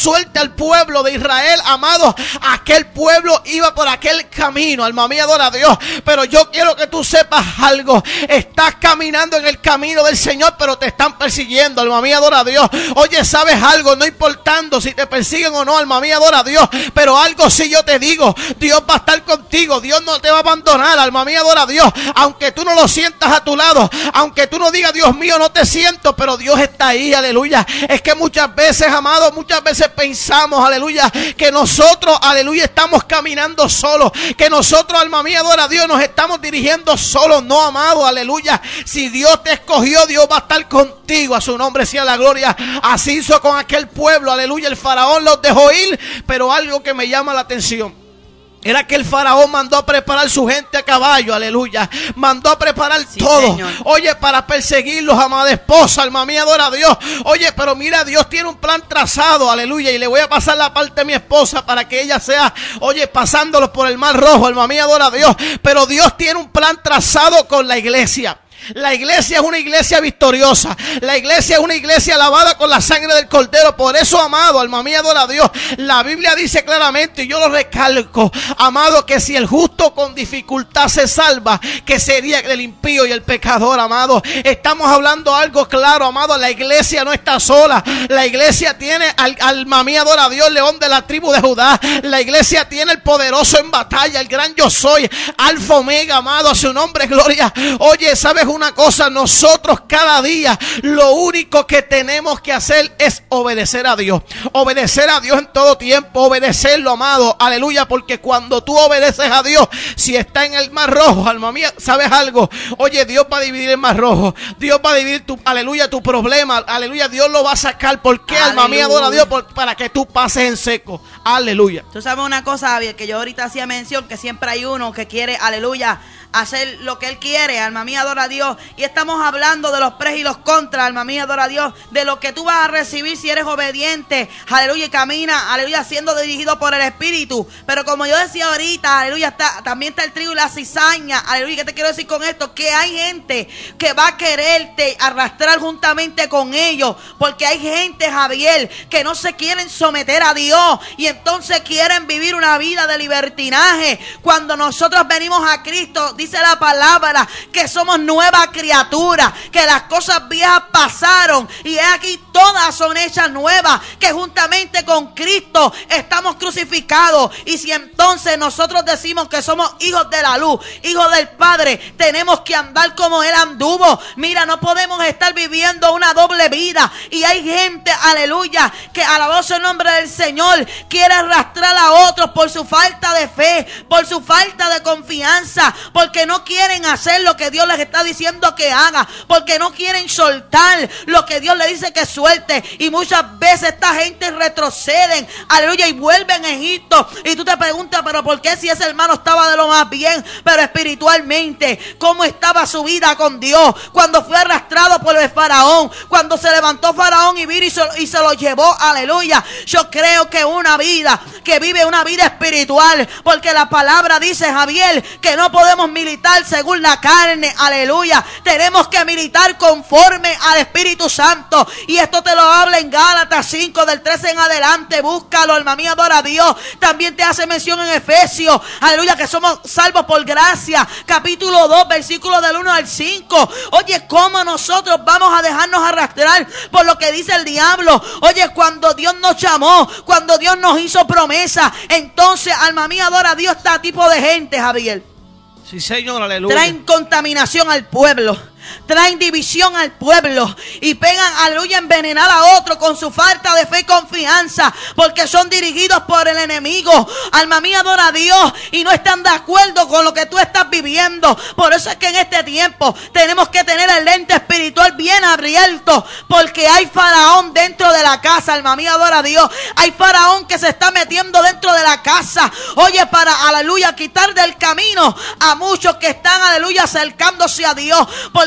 al pueblo de Israel, amado, aquel pueblo iba por aquel camino, alma mía, adora a Dios. Pero yo quiero que tú sepas algo. Estás caminando en el camino del Señor, pero te están persiguiendo, alma mía, adora a Dios. Oye, ¿sabes algo? No importando si te persiguen o no, alma mía, adora a Dios. Pero algo sí yo te digo, Dios va a estar contigo, Dios no te va a abandonar, alma mía, adora a Dios. Aunque tú no lo sientas a tu lado, aunque tú no digas, Dios mío, no te siento, pero Dios está ahí, aleluya. Es que muchas veces, amado, muchas veces pensamos, aleluya, que nosotros, aleluya, estamos caminando solos, que nosotros, alma mía, adora a Dios, nos estamos dirigiendo solos. No, amado, aleluya. Si Dios te escogió, Dios va a estar contigo, a su nombre sea la gloria. Así hizo con aquel pueblo, aleluya. El faraón los dejó ir, pero algo que me llama la atención era que el faraón mandó a preparar su gente a caballo, aleluya. Mandó a preparar todo. Señor. Oye, para perseguirlos, amada esposa, alma mía, adora a Dios. Oye, pero mira, Dios tiene un plan trazado, aleluya. Y le voy a pasar la parte de mi esposa para que ella sea, oye, pasándolos por el mar rojo, alma mía, adora a Dios. Pero Dios tiene un plan trazado con la iglesia. La iglesia es una iglesia victoriosa. La iglesia es una iglesia lavada con la sangre del Cordero. Por eso, amado, alma mía, adora a Dios. La Biblia dice claramente, y yo lo recalco, amado, que si el justo con dificultad se salva, que sería el impío y el pecador, amado. Estamos hablando algo claro, amado. La iglesia no está sola. La iglesia tiene alma mía, adora a Dios, león de la tribu de Judá. La iglesia tiene el poderoso en batalla, el gran yo soy, alfa omega, amado, a su nombre, gloria. Oye, ¿sabes una cosa? Nosotros cada día lo único que tenemos que hacer es obedecer a Dios. Obedecer a Dios en todo tiempo. Obedecerlo, amado. Aleluya. Porque cuando tú obedeces a Dios, si está en el mar rojo, alma mía, ¿sabes algo? Oye, Dios va a dividir el mar rojo. Dios va a dividir tu, aleluya, tu problema. Aleluya. Dios lo va a sacar. ¿Por qué, alma mía, adora a Dios? Para que tú pases en seco. Aleluya. Tú sabes una cosa, Javier, que yo ahorita hacía mención, que siempre hay uno que quiere, aleluya, hacer lo que él quiere, alma mía, adora a Dios. Y estamos hablando de los pres y los contras, alma mía, adora a Dios, de lo que tú vas a recibir si eres obediente, aleluya, y camina, aleluya, siendo dirigido por el Espíritu. Pero como yo decía ahorita, aleluya, también está el trigo y la cizaña, aleluya. ¿Qué te quiero decir con esto? Que hay gente que va a quererte arrastrar juntamente con ellos, porque hay gente, Javier, que no se quieren someter a Dios y entonces quieren vivir una vida de libertinaje. Cuando nosotros venimos a Cristo, dice la palabra que somos nueva criatura, que las cosas viejas pasaron y aquí todas son hechas nuevas, que juntamente con Cristo estamos crucificados. Y si entonces nosotros decimos que somos hijos de la luz, hijos del Padre, tenemos que andar como Él anduvo. Mira, no podemos estar viviendo una doble vida. Y hay gente, aleluya, que alabado sea el nombre del Señor, quiere arrastrar a otros por su falta de fe, por su falta de confianza, porque no quieren hacer lo que Dios les está diciendo que haga, porque no quieren soltar lo que Dios le dice que suelte. Y muchas veces esta gente retroceden, aleluya, y vuelven a Egipto. Y tú te preguntas, pero ¿por qué si ese hermano estaba de lo más bien? Pero espiritualmente, ¿cómo estaba su vida con Dios? Cuando fue arrastrado por el faraón, cuando se levantó faraón y vino y se lo llevó, aleluya. Yo creo que una vida que vive una vida espiritual, porque la palabra dice, Javier, que no podemos militar según la carne, aleluya. Tenemos que militar conforme al Espíritu Santo. Y esto te lo habla en Gálatas 5 del 13 en adelante. Búscalo, alma mía, adora a Dios. También te hace mención en Efesios, aleluya, que somos salvos por gracia, capítulo 2, versículo del 1 al 5. Oye, ¿cómo nosotros vamos a dejarnos arrastrar por lo que dice el diablo? Oye, cuando Dios nos llamó, cuando Dios nos hizo promesa, entonces, alma mía, adora a Dios, este tipo de gente, Javier. Sí, Señor, aleluya. Traen contaminación al pueblo, traen división al pueblo y pegan, aleluya, envenenar a otro con su falta de fe y confianza, porque son dirigidos por el enemigo. Alma mía, adora a Dios y no están de acuerdo con lo que tú estás viviendo. Por eso es que en este tiempo tenemos que tener el lente espiritual bien abierto, porque hay faraón dentro de la casa. Alma mía, adora a Dios. Hay faraón que se está metiendo dentro de la casa, oye, para, aleluya, quitar del camino a muchos que están, aleluya, acercándose a Dios, porque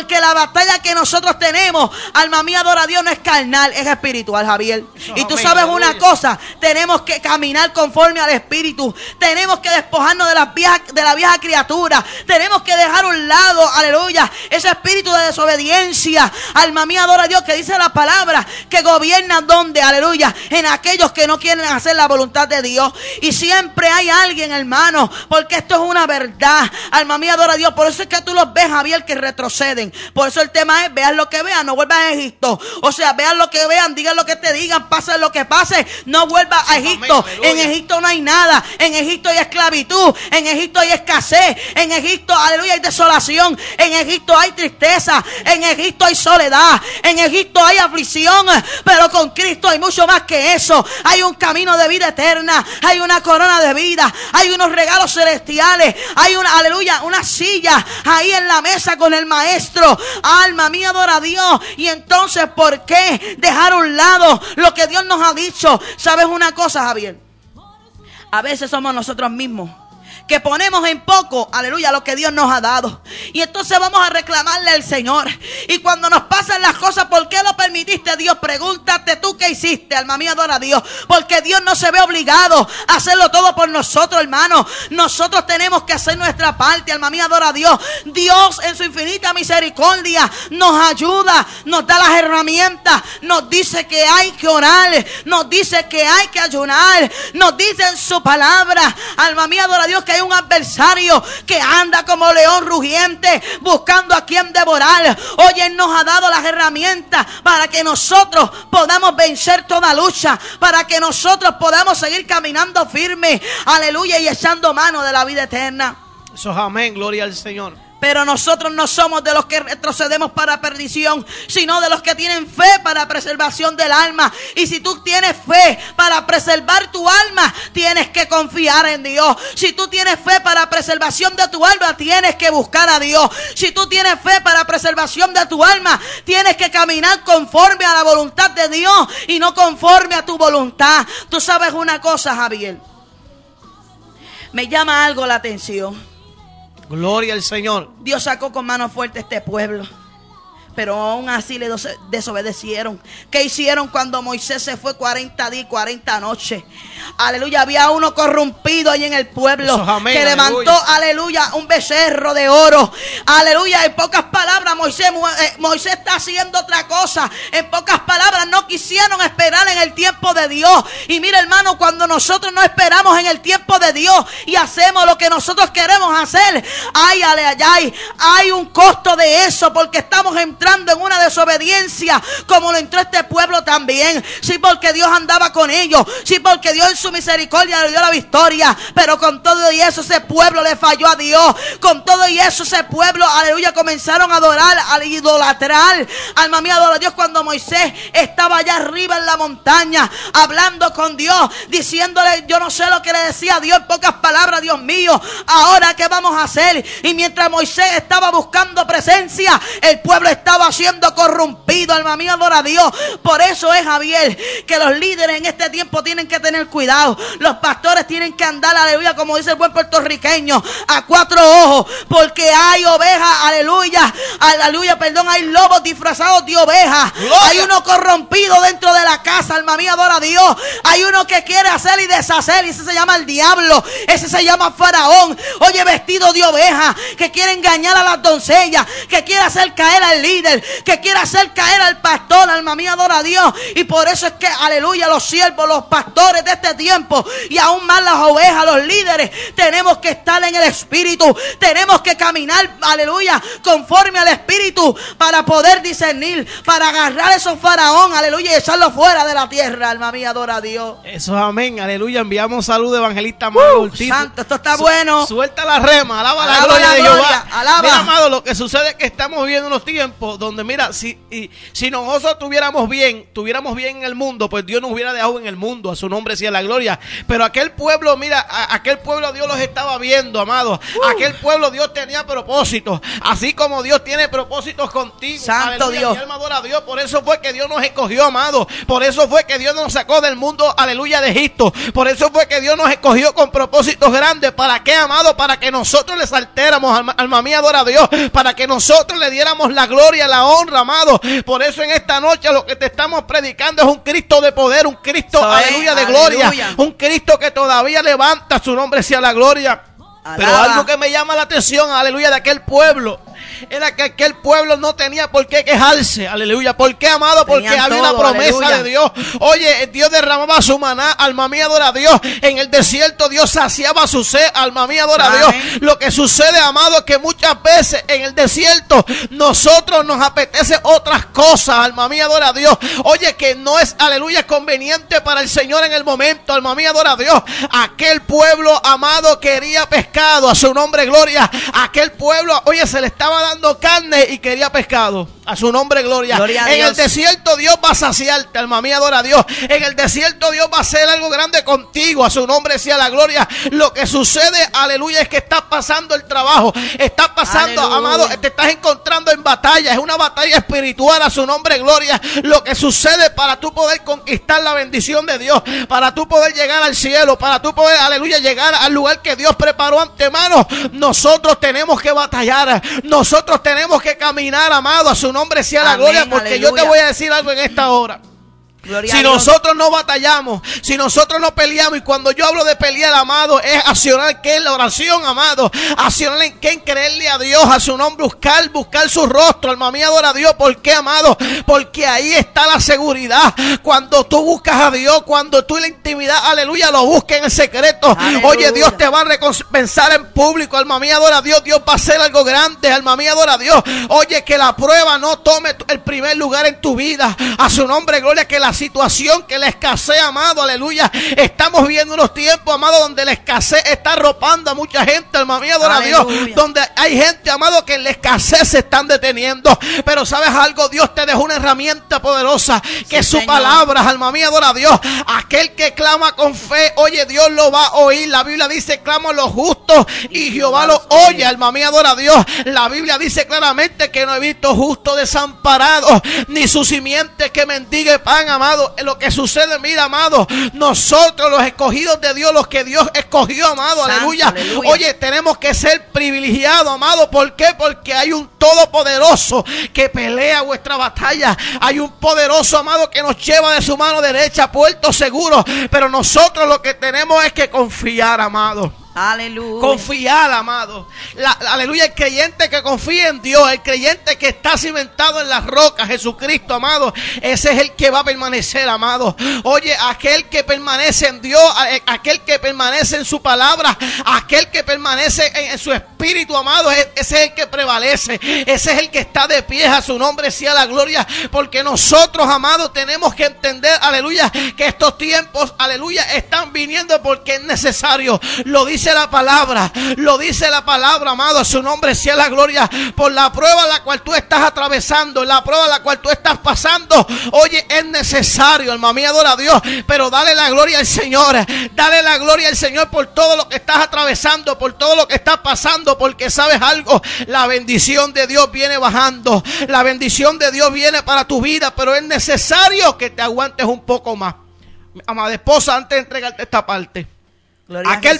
Porque la batalla que nosotros tenemos, alma mía, adora a Dios, no es carnal, es espiritual, Javier. Y tú sabes una cosa, tenemos que caminar conforme al Espíritu. Tenemos que despojarnos de la vieja criatura. Tenemos que dejar a un lado, aleluya, ese espíritu de desobediencia. Alma mía, adora a Dios, que dice la palabra que gobierna donde, aleluya, en aquellos que no quieren hacer la voluntad de Dios. Y siempre hay alguien, hermano, porque esto es una verdad. Alma mía, adora a Dios. Por eso es que tú los ves, Javier, que retroceden. Por eso el tema es, vean lo que vean, no vuelvan a Egipto. O sea, vean lo que vean, digan lo que te digan, pase lo que pase, no vuelvas a Egipto. En Egipto no hay nada. En Egipto hay esclavitud. En Egipto hay escasez. En Egipto, aleluya, hay desolación. En Egipto hay tristeza. En Egipto hay soledad. En Egipto hay aflicción. Pero con Cristo hay mucho más que eso. Hay un camino de vida eterna. Hay una corona de vida. Hay unos regalos celestiales. Hay una, aleluya, una silla ahí en la mesa con el maestro. Alma mía, adora a Dios. Y entonces, ¿por qué dejar a un lado lo que Dios nos ha dicho? ¿Sabes una cosa, Javier? A veces somos nosotros mismos que ponemos en poco, aleluya, lo que Dios nos ha dado. Y entonces vamos a reclamarle al Señor. Y cuando nos pasan las cosas, ¿por qué lo permitiste, Dios? Pregúntate tú qué hiciste, alma mía, adora a Dios. Porque Dios no se ve obligado a hacerlo todo por nosotros, hermano. Nosotros tenemos que hacer nuestra parte, alma mía, adora a Dios. Dios en su infinita misericordia nos ayuda, nos da las herramientas, nos dice que hay que orar, nos dice que hay que ayunar, nos dice en su palabra, alma mía, adora a Dios, que hay un adversario que anda como león rugiente buscando a quien devorar. Hoy Él nos ha dado las herramientas para que nosotros podamos vencer toda lucha, para que nosotros podamos seguir caminando firme, aleluya, y echando mano de la vida eterna. Eso es amén, gloria al Señor. Pero nosotros no somos de los que retrocedemos para perdición, sino de los que tienen fe para preservación del alma. Y si tú tienes fe para preservar tu alma, tienes que confiar en Dios. Si tú tienes fe para preservación de tu alma, tienes que buscar a Dios. Si tú tienes fe para preservación de tu alma, tienes que caminar conforme a la voluntad de Dios y no conforme a tu voluntad. Tú sabes una cosa, Javier, me llama algo la atención. Gloria al Señor. Dios sacó con mano fuerte a este pueblo, pero aún así le desobedecieron. ¿Qué hicieron cuando Moisés se fue 40 días y 40 noches? Aleluya, había uno corrompido ahí en el pueblo. Eso, amén, que levantó, aleluya, un becerro de oro. Aleluya, en pocas palabras, Moisés está haciendo otra cosa. En pocas palabras, no quisieron esperar en el tiempo de Dios. Y mira, hermano, cuando nosotros no esperamos en el tiempo de Dios y hacemos lo que nosotros queremos hacer, hay un costo de eso, porque estamos entrando en una desobediencia como lo entró este pueblo también. Sí, porque Dios andaba con ellos. Sí, porque Dios en su misericordia le dio la victoria. Pero con todo y eso, ese pueblo le falló a Dios. Con todo y eso, ese pueblo, aleluya, comenzaron a adorar, a idolatrar. Alma mía, adora a Dios. Cuando Moisés estaba allá arriba en la montaña, hablando con Dios, diciéndole, yo no sé lo que le decía a Dios, en pocas palabras, Dios mío, ahora qué vamos a hacer. Y mientras Moisés estaba buscando presencia, el pueblo estaba siendo corrompido. Alma mía, adora a Dios. Por eso es, Javier, que los líderes en este tiempo tienen que tener cuidado. Los pastores tienen que andar, aleluya, como dice el buen puertorriqueño, a cuatro ojos, porque hay ovejas, aleluya, hay lobos disfrazados de ovejas. Hay uno corrompido dentro de la casa, alma mía, adora a Dios. Hay uno que quiere hacer y deshacer, y ese se llama el diablo, ese se llama Faraón. Oye, vestido de oveja, que quiere engañar a las doncellas, que quiere hacer caer al líder, que quiere hacer caer al pastor. Alma mía, adora a Dios. Y por eso es que, aleluya, los siervos, los pastores de este tiempo, y aún más las ovejas, los líderes, tenemos que estar en el Espíritu, tenemos que caminar, aleluya, conforme al Espíritu, para poder discernir, para agarrar esos faraón, aleluya, y echarlos fuera de la tierra. Alma mía, adora a Dios. Eso es amén, aleluya. Enviamos salud de evangelista Amado Ortiz. Santo, esto está bueno. Suelta la rema, alaba la gloria de Jehová. Alaba. Mira, amado, lo que sucede es que estamos viviendo unos tiempos donde, mira, si nosotros estuviéramos bien en el mundo, pues Dios nos hubiera dejado en el mundo, a su nombre sea la gloria. Pero aquel pueblo, mira, aquel pueblo Dios los estaba viendo, amados. Aquel pueblo Dios tenía propósitos, así como Dios tiene propósitos contigo. Santo aleluya, Dios. Mi alma adora a Dios. Por eso fue que Dios nos escogió, amados. Por eso fue que Dios nos sacó del mundo, aleluya, de Egipto. Por eso fue que Dios nos escogió con propósitos grandes. ¿Para qué, amados? Para que nosotros le saltéramos, alma mía, mía, adora a Dios, para que nosotros le diéramos la gloria, la honra, amado. Por eso en esta noche lo que te estamos predicando es un Cristo de poder, un Cristo, aleluya, de gloria, un Cristo que todavía levanta, su nombre sea la gloria. Pero algo que me llama la atención, aleluya, de aquel pueblo, era que aquel pueblo no tenía por qué quejarse, aleluya. ¿Por qué, amado? Porque había una promesa de Dios. Oye, Dios derramaba su maná, alma mía, adora a Dios. En el desierto Dios saciaba su sed, alma mía, adora a Dios. Lo que sucede, amado, es que muchas veces en el desierto nosotros nos apetece otras cosas, alma mía, adora a Dios. Oye, que no es, aleluya, conveniente para el Señor en el momento, alma mía, adora a Dios. Aquel pueblo, amado, quería pescado, a su nombre gloria. Aquel pueblo, oye, se le estaba dando carne y quería pescado. A su nombre gloria. En el desierto Dios va a saciarte, alma mía, adora a Dios. En el desierto Dios va a hacer algo grande contigo. A su nombre sea la gloria. Lo que sucede, aleluya, es que estás pasando el trabajo. Estás pasando, aleluya, amado, te estás encontrando en batalla. Es una batalla espiritual, a su nombre gloria. Lo que sucede para tú poder conquistar la bendición de Dios, para tú poder llegar al cielo, para tú poder, aleluya, llegar al lugar que Dios preparó antemano, nosotros tenemos que batallar. Nosotros tenemos que caminar, amado, a su nombre sea la gloria, porque aleluya, yo te voy a decir algo en esta hora. Si nosotros no batallamos, si nosotros no peleamos, y cuando yo hablo de pelear, amado, es accionar que en la oración, amado, accionar en que en creerle a Dios, a su nombre, buscar su rostro, alma mía, adora a Dios. ¿Por qué, amado? Porque ahí está la seguridad. Cuando tú buscas a Dios, cuando tú en la intimidad, aleluya, lo busques en el secreto, aleluya, oye, Dios te va a recompensar en público, alma mía, adora a Dios. Dios va a hacer algo grande, alma mía, adora a Dios. Oye, que la prueba no tome el primer lugar en tu vida, a su nombre, gloria, que la situación, que la escasez, amado, aleluya. Estamos viendo unos tiempos, amado, donde la escasez está arropando a mucha gente, alma mía, adora a Dios. Donde hay gente, amado, que en la escasez se están deteniendo. Pero ¿sabes algo? Dios te dejó una herramienta poderosa, que es su palabra, alma mía, adora a Dios. Aquel que clama con fe, oye, Dios lo va a oír. La Biblia dice, clama a los justos y Jehová lo oye, alma mía, adora a Dios. La Biblia dice claramente que no he visto justo desamparado, ni su simiente que mendigue pan, amado. Lo que sucede, mira, amado, nosotros los escogidos de Dios, los que Dios escogió, amado, santo, aleluya. Oye, tenemos que ser privilegiados, amado. ¿Por qué? Porque hay un todopoderoso que pelea vuestra batalla. Hay un poderoso, amado, que nos lleva de su mano derecha a puerto seguro. Pero nosotros lo que tenemos es que confiar, amado. Aleluya. Confiar, amado. Aleluya, el creyente que confía en Dios, el creyente que está cimentado en las rocas, Jesucristo, amado, ese es el que va a permanecer, amado. Oye, aquel que permanece en Dios, aquel que permanece en su palabra, aquel que permanece en su espíritu, amado, ese es el que prevalece, ese es el que está de pie, a su nombre sea la gloria. Porque nosotros, amados, tenemos que entender, aleluya, que estos tiempos, aleluya, están viniendo porque es necesario. Lo dice la palabra, amado, a su nombre sea la gloria. Por la prueba a la cual tú estás atravesando, la prueba a la cual tú estás pasando, oye, es necesario, alma mía, adora a Dios. Pero dale la gloria al Señor, dale la gloria al Señor por todo lo que estás atravesando, por todo lo que estás pasando, porque sabes algo, la bendición de Dios viene bajando, la bendición de Dios viene para tu vida, pero es necesario que te aguantes un poco más. Amada esposa, antes de entregarte esta parte, aquel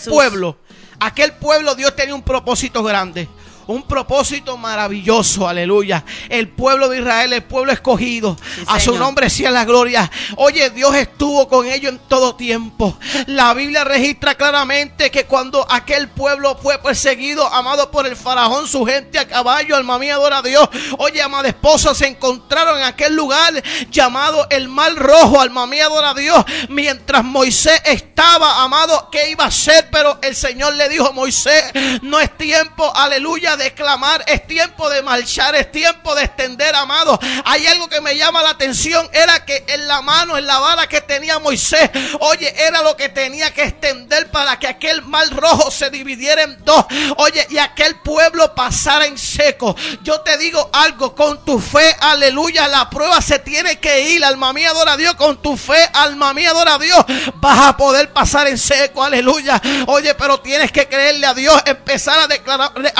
pueblo, Dios tenía un propósito grande, un propósito maravilloso, aleluya. El pueblo de Israel, el pueblo escogido, sí, a su nombre sea la gloria. Oye, Dios estuvo con ellos en todo tiempo. La Biblia registra claramente que cuando aquel pueblo fue perseguido, amado, por el faraón, su gente a caballo, alma mía, adora a Dios. Oye, amada esposa, se encontraron en aquel lugar llamado el Mar Rojo, alma mía, adora a Dios. Mientras Moisés estaba, amado, ¿qué iba a hacer? Pero el Señor le dijo: Moisés, no es tiempo, aleluya, de clamar, es tiempo de marchar, es tiempo de extender, amado. Hay algo que me llama la atención, era que en la mano, en la vara que tenía Moisés, oye, era lo que tenía que extender para que aquel Mar Rojo se dividiera en dos, oye, y aquel pueblo pasara en seco. Yo te digo algo, con tu fe, aleluya, la prueba se tiene que ir, alma mía, adora a Dios. Con tu fe, alma mía, adora a Dios, vas a poder pasar en seco, aleluya. Oye, pero tienes que creerle a Dios, empezar a declarar, aleluya,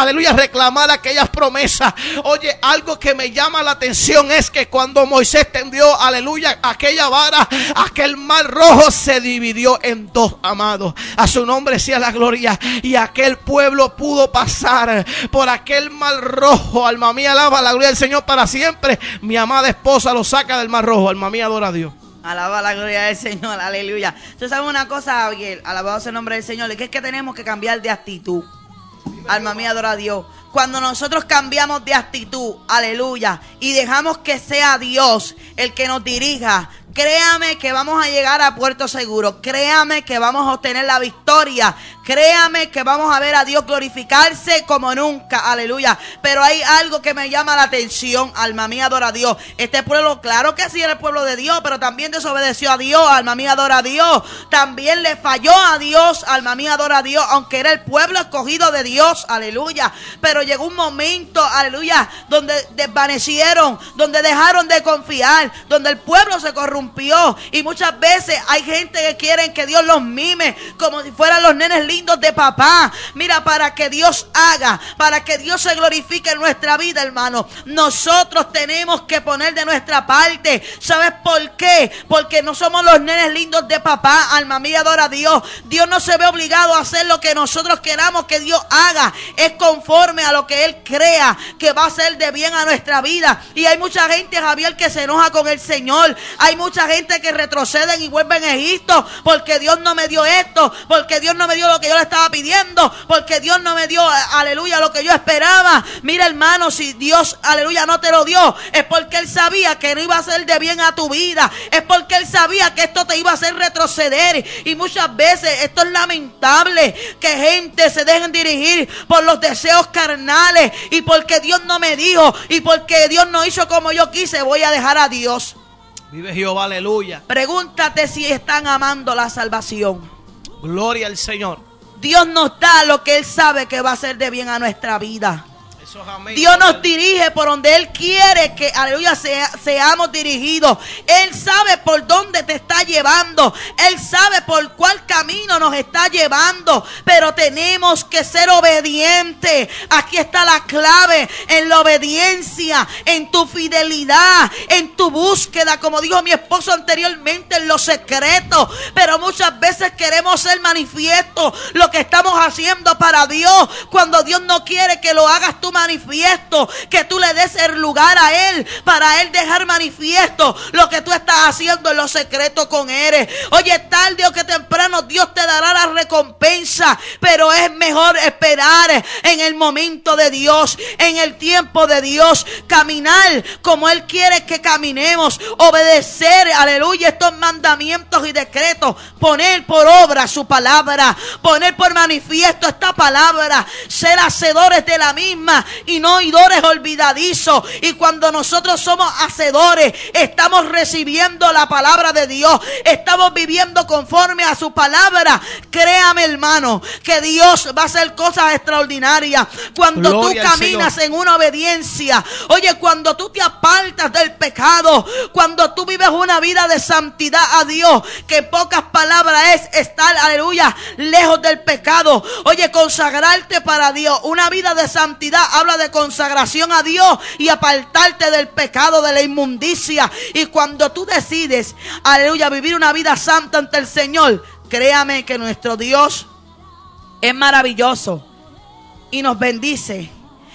reclamar aquellas promesas. Oye, algo que me llama la atención es que cuando Moisés tendió, aleluya, aquella vara, aquel mar rojo se dividió en dos, amados. A su nombre sea la gloria. Y aquel pueblo pudo pasar por aquel mar rojo. Alma mía, alaba la gloria del Señor para siempre. Mi amada esposa lo saca del mar rojo. Alma mía, adora a Dios. Alaba la gloria del Señor, aleluya. Tú sabes una cosa, Javier, alabado sea el nombre del Señor, es que tenemos que cambiar de actitud. Alma mía, adora a Dios. Cuando nosotros cambiamos de actitud, aleluya, y dejamos que sea Dios el que nos dirija, créame que vamos a llegar a puerto seguro. Créame que vamos a obtener la victoria. Créame que vamos a ver a Dios glorificarse como nunca. Aleluya. Pero hay algo que me llama la atención. Alma mía, adora a Dios. Este pueblo, claro que sí era el pueblo de Dios, pero también desobedeció a Dios. Alma mía, adora a Dios. También le falló a Dios. Alma mía, adora a Dios. Aunque era el pueblo escogido de Dios. Aleluya. Pero llegó un momento, aleluya, donde desvanecieron, donde dejaron de confiar, donde el pueblo se corrompió. Y muchas veces hay gente que quieren que Dios los mime como si fueran los nenes lindos de papá. Mira, para que Dios haga, para que Dios se glorifique en nuestra vida, hermano, nosotros tenemos que poner de nuestra parte. ¿Sabes por qué? Porque no somos los nenes lindos de papá. Alma mía, adora a Dios. Dios no se ve obligado a hacer lo que nosotros queramos que Dios haga. Es conforme a lo que Él crea que va a ser de bien a nuestra vida. Y hay mucha gente, Javier, que se enoja con el Señor. Hay mucha gente que retroceden y vuelven a Egipto porque Dios no me dio esto, porque Dios no me dio lo que yo le estaba pidiendo, porque Dios no me dio, aleluya, lo que yo esperaba. Mira, hermano, si Dios, aleluya, no te lo dio, es porque Él sabía que no iba a ser de bien a tu vida, es porque Él sabía que esto te iba a hacer retroceder. Y muchas veces esto es lamentable, que gente se dejen dirigir por los deseos carnales, y porque Dios no me dijo, y porque Dios no hizo como yo quise, voy a dejar a Dios. Vive Jehová, aleluya. Pregúntate si están amando la salvación. Gloria al Señor. Dios nos da lo que Él sabe que va a ser de bien a nuestra vida. Eso es amén. Dios nos dirige por donde Él quiere que, aleluya, seamos dirigidos. Él sabe por dónde te está llevando. Él sabe por cuál camino nos está llevando. Pero tenemos que ser obedientes. Aquí está la clave, en la obediencia, en tu fidelidad, en tu búsqueda, como dijo mi esposo anteriormente, en lo secreto. Pero muchas veces queremos ser manifiesto lo que estamos haciendo para Dios, cuando Dios no quiere que lo hagas tú manifiesto, que tú le des el lugar a Él, para Él dejar manifiesto lo que tú estás haciendo en lo secreto con Él. Oye, tarde o que temprano Dios te dará la recompensa, pero es mejor esperar en el momento de Dios, en el tiempo de Dios, caminar como Él quiere que caminemos, obedecer, aleluya, estos mandamientos y decretos, poner por obra su palabra, poner por manifiesto esta palabra, ser hacedores de la misma y no oidores olvidadizos. Y cuando nosotros somos hacedores, estamos recibiendo la palabra de Dios, estamos viviendo conforme a su palabra. Créame, hermano, que Dios va a hacer cosas extraordinarias cuando Gloria tú caminas en una obediencia. Oye, cuando tú te apartas del pecado, cuando tú vives una vida de santidad a Dios, que en pocas palabras es estar, aleluya, lejos del pecado. Oye, consagrarte para Dios. Una vida de santidad habla de consagración a Dios y apartarte del pecado, de la inmundicia. Y cuando tú decides, aleluya, vivir una vida santa ante el Señor, créame que nuestro Dios es maravilloso y nos bendice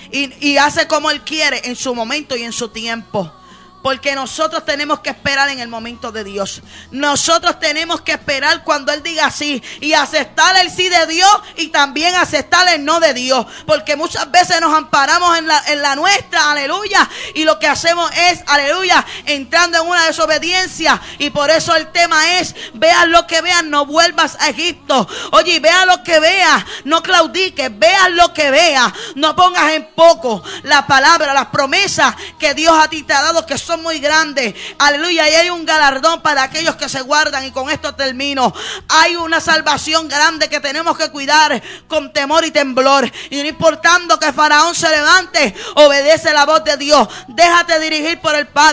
y hace como Él quiere en su momento y en su tiempo. Porque nosotros tenemos que esperar en el momento de Dios. Nosotros tenemos que esperar cuando Él diga sí, y aceptar el sí de Dios y también aceptar el no de Dios. Porque muchas veces nos amparamos en la nuestra, aleluya, y lo que hacemos es, aleluya, entrando en una desobediencia. Y por eso el tema es: veas lo que veas, no vuelvas a Egipto. Oye, vea lo que veas, no claudiques, veas lo que veas, no pongas en poco la palabra, las promesas que Dios a ti te ha dado, que son muy grandes, aleluya, y hay un galardón para aquellos que se guardan. Y con esto termino. Hay una salvación grande que tenemos que cuidar con temor y temblor, y no importando que Faraón se levante, obedece la voz de Dios, déjate dirigir por el Padre.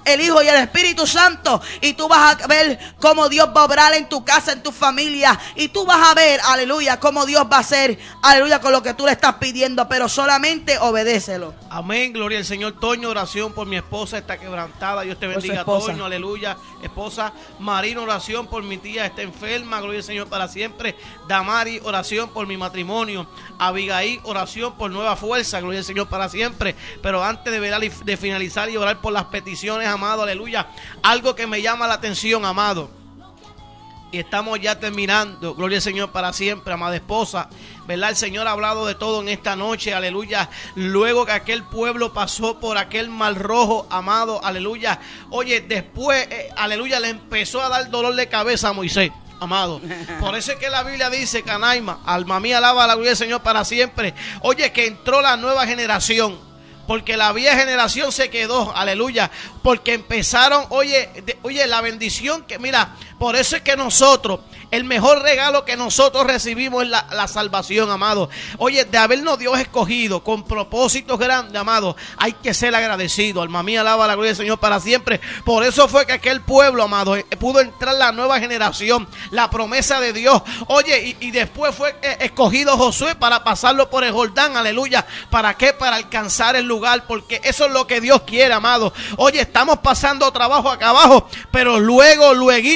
el Hijo y el Espíritu Santo, y tú vas a ver cómo Dios va a obrar en tu casa, en tu familia, y tú vas a ver, aleluya, cómo Dios va a hacer, aleluya, con lo que tú le estás pidiendo, pero solamente obedécelo. Amén, gloria al Señor. Toño, oración por mi esposa, está quebrantada, Dios te bendiga. Toño, aleluya. Esposa Marina, oración por mi tía, está enferma, gloria al Señor para siempre. Damari, oración por mi matrimonio. Abigail, oración por nueva fuerza, gloria al Señor para siempre. Pero antes de velar y de finalizar y orar por las peticiones, amado, aleluya, algo que me llama la atención, amado, y estamos ya terminando, gloria al Señor para siempre, amada esposa, ¿verdad? El Señor ha hablado de todo en esta noche, aleluya. Luego que aquel pueblo pasó por aquel mar rojo, amado, aleluya. Oye, después, aleluya, le empezó a dar dolor de cabeza a Moisés, amado. Por eso es que la Biblia dice, Canaima, alma mía, alaba la gloria del Señor para siempre. Oye, que entró la nueva generación, porque la vieja generación se quedó, aleluya, porque empezaron, oye, la bendición que, mira, por eso es que nosotros, el mejor regalo que nosotros recibimos es la salvación, amado. Oye, de habernos Dios escogido con propósitos grandes, amado, hay que ser agradecido. Alma mía, alaba la gloria del Señor para siempre. Por eso fue que aquel pueblo, amado, pudo entrar la nueva generación, la promesa de Dios. Oye, y después fue escogido Josué para pasarlo por el Jordán, aleluya. ¿Para qué? Para alcanzar el lugar, porque eso es lo que Dios quiere, amado. Oye, estamos pasando trabajo acá abajo, pero luego,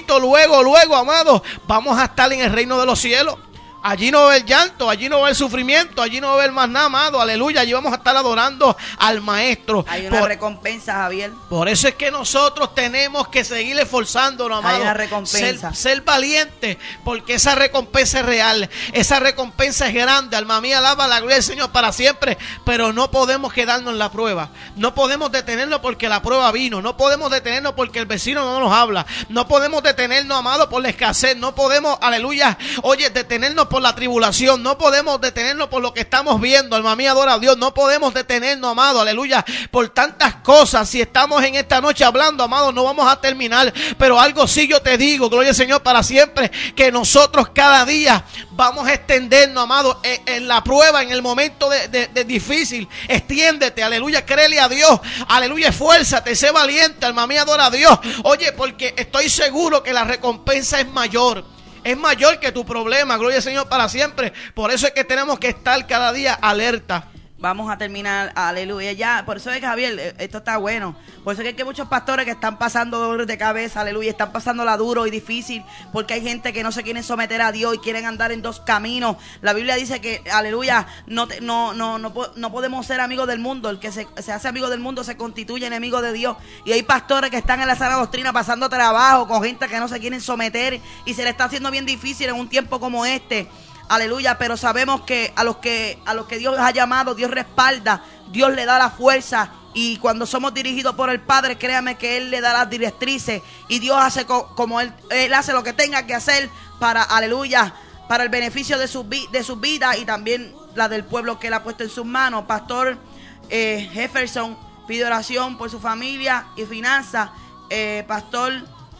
amado, vamos a estar en el reino de los cielos. Allí no va a haber llanto, allí no va a haber sufrimiento, allí no va a haber más nada, amado, aleluya. Allí vamos a estar adorando al Maestro. Hay una recompensa, Javier. Por eso es que nosotros tenemos que seguir esforzándonos, amado. Hay una recompensa. Ser valientes, porque esa recompensa es real, esa recompensa es grande. Alma mía, alaba la gloria del Señor para siempre. Pero no podemos quedarnos en la prueba, no podemos detenernos porque la prueba vino, no podemos detenernos porque el vecino no nos habla, no podemos detenernos, amado, por la escasez, no podemos, aleluya, oye, detenernos por la tribulación, no podemos detenernos por lo que estamos viendo. Alma mía, adora a Dios. No podemos detenernos, amado, aleluya, por tantas cosas. Si estamos en esta noche hablando, amado, no vamos a terminar, pero algo sí yo te digo, gloria al Señor para siempre, que nosotros cada día vamos a extendernos, amado, en la prueba, en el momento de difícil. Extiéndete, aleluya, créele a Dios, aleluya, esfuérzate, sé valiente, alma mía, adora a Dios. Oye, porque estoy seguro que la recompensa es mayor. Es mayor que tu problema, gloria al Señor para siempre. Por eso es que tenemos que estar cada día alerta. Vamos a terminar, aleluya, ya. Por eso es que, Javier, esto está bueno. Por eso es que hay muchos pastores que están pasando dolores de cabeza, aleluya, están pasándola duro y difícil, porque hay gente que no se quieren someter a Dios y quieren andar en dos caminos. La Biblia dice que, aleluya, no podemos ser amigos del mundo. El que se hace amigo del mundo se constituye enemigo de Dios. Y hay pastores que están en la sana doctrina pasando trabajo con gente que no se quieren someter y se le está haciendo bien difícil en un tiempo como este. Aleluya, pero sabemos que a los que Dios ha llamado, Dios respalda, Dios le da la fuerza, y cuando somos dirigidos por el Padre, créame que Él le da las directrices, y Dios hace como Él hace lo que tenga que hacer para, aleluya, para el beneficio de su vida y también la del pueblo que Él ha puesto en sus manos. Pastor Jefferson pide oración por su familia y finanzas. Pastor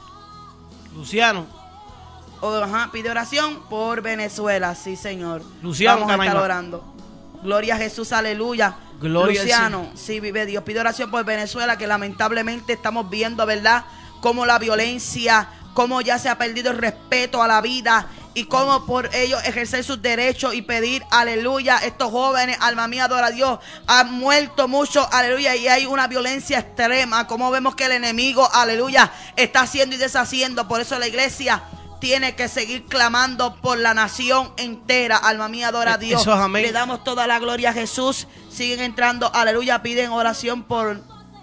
Luciano pide oración por Venezuela, sí, Señor. Luciano, vamos a estar orando. Gloria a Jesús, aleluya. Gloria Luciano, sí, vive Dios. Pide oración por Venezuela, que lamentablemente estamos viendo, ¿verdad?, cómo la violencia, cómo ya se ha perdido el respeto a la vida, y cómo por ellos ejercer sus derechos y pedir, aleluya, estos jóvenes, alma mía, adora a Dios, han muerto mucho, aleluya, y hay una violencia extrema, como vemos que el enemigo, aleluya, está haciendo y deshaciendo. Por eso la iglesia tiene que seguir clamando por la nación entera. Alma mía, adora a Dios. Eso es amén. Le damos toda la gloria a Jesús. Siguen entrando, aleluya, piden oración por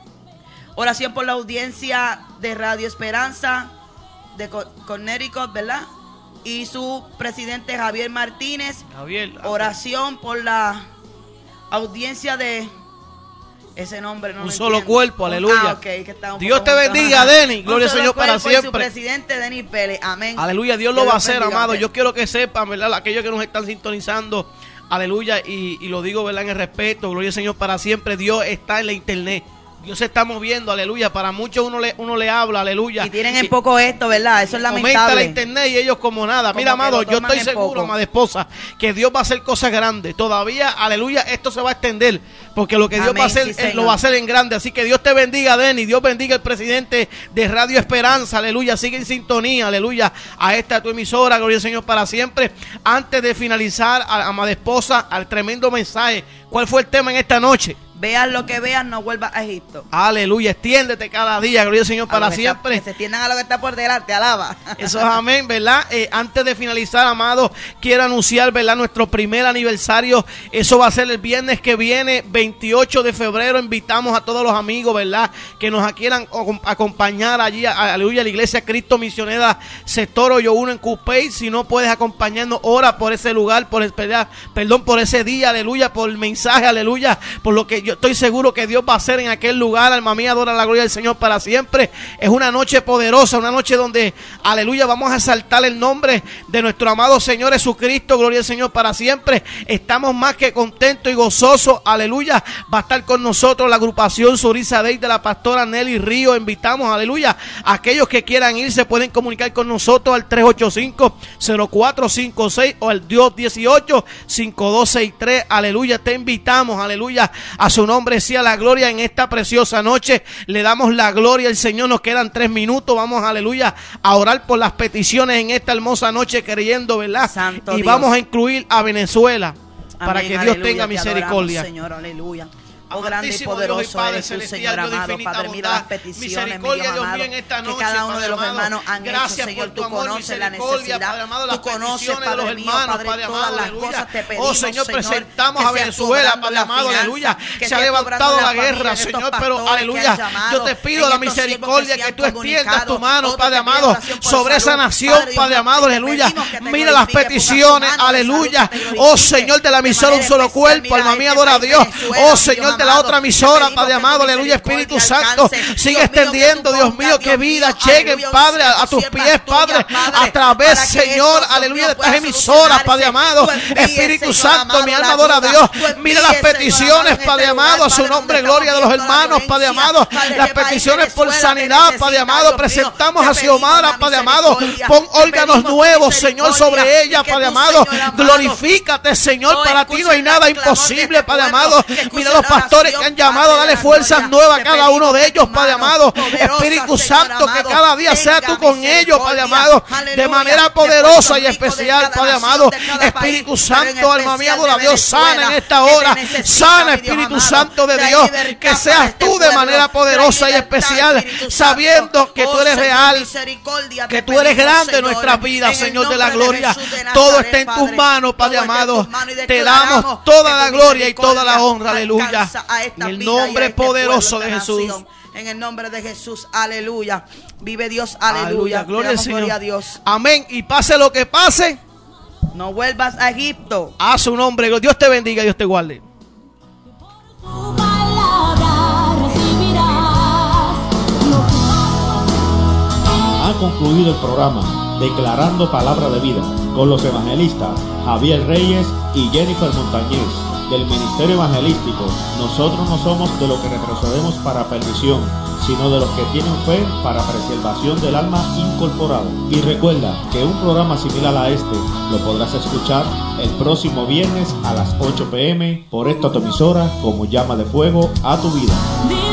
la audiencia de Radio Esperanza de Connecticut, ¿verdad? Y su presidente Javier Martínez. Oración por la audiencia de ese nombre, no un lo solo entiendo. cuerpo, aleluya. Okay, que está Dios te bendiga, Denis. Gloria al Señor para siempre. Su presidente Denis Pérez, amén. Aleluya, Dios lo va a hacer, amado. Yo quiero que sepan, ¿verdad?, aquellos que nos están sintonizando, aleluya, y lo digo, ¿verdad?, en el respeto, gloria al Señor para siempre. Dios está en la internet. Dios se está moviendo, aleluya. Para muchos uno le habla, aleluya. Y tienen en poco esto, ¿verdad? Eso es lamentable. Aumenta la internet y ellos como nada. Mira, amado, yo estoy seguro, amada esposa, que Dios va a hacer cosas grandes. Todavía, aleluya, esto se va a extender. Porque lo que Dios va a hacer, sí, lo va a hacer en grande. Así que Dios te bendiga, Denny. Dios bendiga al presidente de Radio Esperanza, aleluya. Sigue en sintonía, aleluya, a esta tu emisora, gloria al Señor para siempre. Antes de finalizar, amada esposa, al tremendo mensaje. ¿Cuál fue el tema en esta noche? Veas lo que veas, no vuelvas a Egipto. Aleluya, extiéndete cada día, gloria al Señor para siempre. Que se extiendan a lo que está por delante, alaba. Eso es amén, ¿verdad? Antes de finalizar, amados, quiero anunciar, ¿verdad? Nuestro primer aniversario. Eso va a ser el viernes que viene, 28 de febrero. Invitamos a todos los amigos, ¿verdad? Que nos quieran acompañar allí, aleluya, a la iglesia Cristo Misionera Sector Hoyo 1 en Cupey. Si no puedes acompañarnos, ora por ese lugar, por ese día, aleluya, por el mensaje, aleluya, por lo que yo estoy seguro que Dios va a hacer en aquel lugar. Alma mía, adora la gloria del Señor para siempre. Es una noche poderosa, una noche donde, aleluya, vamos a exaltar el nombre de nuestro amado Señor Jesucristo, gloria al Señor para siempre. Estamos más que contentos y gozosos, aleluya. Va a estar con nosotros la agrupación Suriza Day de la pastora Nelly Río. Invitamos, aleluya, a aquellos que quieran ir, se pueden comunicar con nosotros al 385-0456 o al 218-5263, aleluya. Te invitamos, aleluya, a su nombre sea la gloria en esta preciosa noche. Le damos la gloria al Señor. Nos quedan 3 minutos. Vamos, aleluya, a orar por las peticiones en esta hermosa noche, creyendo, ¿verdad? Santo y Dios. Vamos a incluir a Venezuela. Amén, para que Dios aleluya, tenga te misericordia. adoramos, Señor, aleluya. Oh, grande y Amantísimo poderoso Dios y Padre eres tú, celestial, Señor Dios de amado. infinita Padre, mira bondad, las peticiones, misericordia, mi Dios Dios mío, amado, en esta que noche, cada uno Padre de los amado. hermanos han Gracias hecho, Señor. por tu Tú amor, conoces la misericordia, necesidad. Padre amado, las Tú conoces, peticiones de Padre los mío, hermanos, Padre, Padre todas amado, las aleluya. cosas te pedimos, Oh, Señor, Señor, presentamos que a seas tú Venezuela, obrando Padre la amado, finanza, aleluya. que Se ha seas tú levantado obrando la la guerra, familia de Señor, estos pero pastores aleluya. que has llamado, Yo te pido en la estos siervos misericordia que se que han tú extiendas tu comunicado. mano, Oh, te Padre pido amado, oración por sobre esa salud. nación, Padre Dios, Padre amado, te aleluya. pedimos que te Mira las glorifiques, peticiones, pongas tu mano de aleluya. salud, que te Oh, glorifiques Señor, de la de emisora Un manera Solo especial. Cuerpo, Mira alma mía, este adora a país, Dios. Venezuela, Oh, Dios Señor, de la amado. otra emisora, Te pedimos Padre que amado, tu aleluya, Espíritu misericordia Santo, alcance. sigue Dios mío, que extendiendo, tú Dios pongas, mío, que Dios vida mío, lleguen, aleluya, Padre, a tus siervas pies, tuyas, Padre, Padre, a través, para que Señor, esto, aleluya, de Dios estas mío, emisoras, pueda Padre amado, solucionarse. Tú envíes, Espíritu Señor Santo, amado, mi la alma adora a ayuda. Dios. Tú Mira envíes, las Señor peticiones, amado, en Padre este amado, lugar, a su Padre, nombre, donde gloria de los estamos viendo la hermanos, Padre violencia. amado, Padre, las este país, peticiones por Venezuela, sanidad, te Padre necesita, amado, Dios mío. presentamos Te a Xiomara, pedimos Padre la amado, misericordia. pon Te órganos pedimos nuevos, Señor, misericordia. sobre ella, Y que Padre tú, amado, Señor amado, glorifícate, Señor, oh, para ti no hay escuchen nada el clamor de imposible, este Padre pueblo, amado. que escuchen Mira los la pastores que oración, han llamado, Padre dale de la fuerzas gloria. nuevas a Te cada uno de pedimos ellos, que tu Padre mano amado. poderosa, Espíritu Señor Santo, que amado, cada día sea tenga tú con ellos, Padre misericordia. amado, de Aleluya. manera De poderosa Puerto y Rico, de especial, cada Padre nación, amado. de cada Espíritu país, pero en Santo, alma mía, especial adora a de Dios, sana en Venezuela, esta que te hora. necesita, Sana, mi Dios Espíritu amado. Santo de Trae Dios, libertad que para seas este tú de pueblo. manera poderosa Trae y libertad, especial, Espíritu sabiendo Santo. que tú Oh, eres Señor, real, misericordia que te tú eres pedimos, grande en Señor. nuestra vida, En el Señor de la nombre gloria. Jesús de Todo Nazaret, está en tus Padre. manos, Padre Todo está en amado. tus manos y Te damos declaramos toda que la tu gloria y toda la misericordia honra, aleluya. alcanza a esta En el vida y a nombre este pueblo, poderoso esta de Jesús. nación. En el nombre de Jesús, aleluya. Vive Dios, aleluya. Gloria al Te damos Señor. gloria a Dios. Amén. Y pase lo que pase, No vuelvas a Egipto. a su nombre. Dios te bendiga, Dios te guarde. Tu palabra recibirás. Ha concluido el programa Declarando Palabra de Vida con los evangelistas Javier Reyes y Jennifer Montañez del Ministerio Evangelístico. Nosotros no somos de los que retrocedemos para perdición, sino de los que tienen fe para preservación del alma incorporada. Y recuerda que un programa similar a este lo podrás escuchar el próximo viernes a las 8 p.m. por esta tu emisora como llama de fuego a tu vida.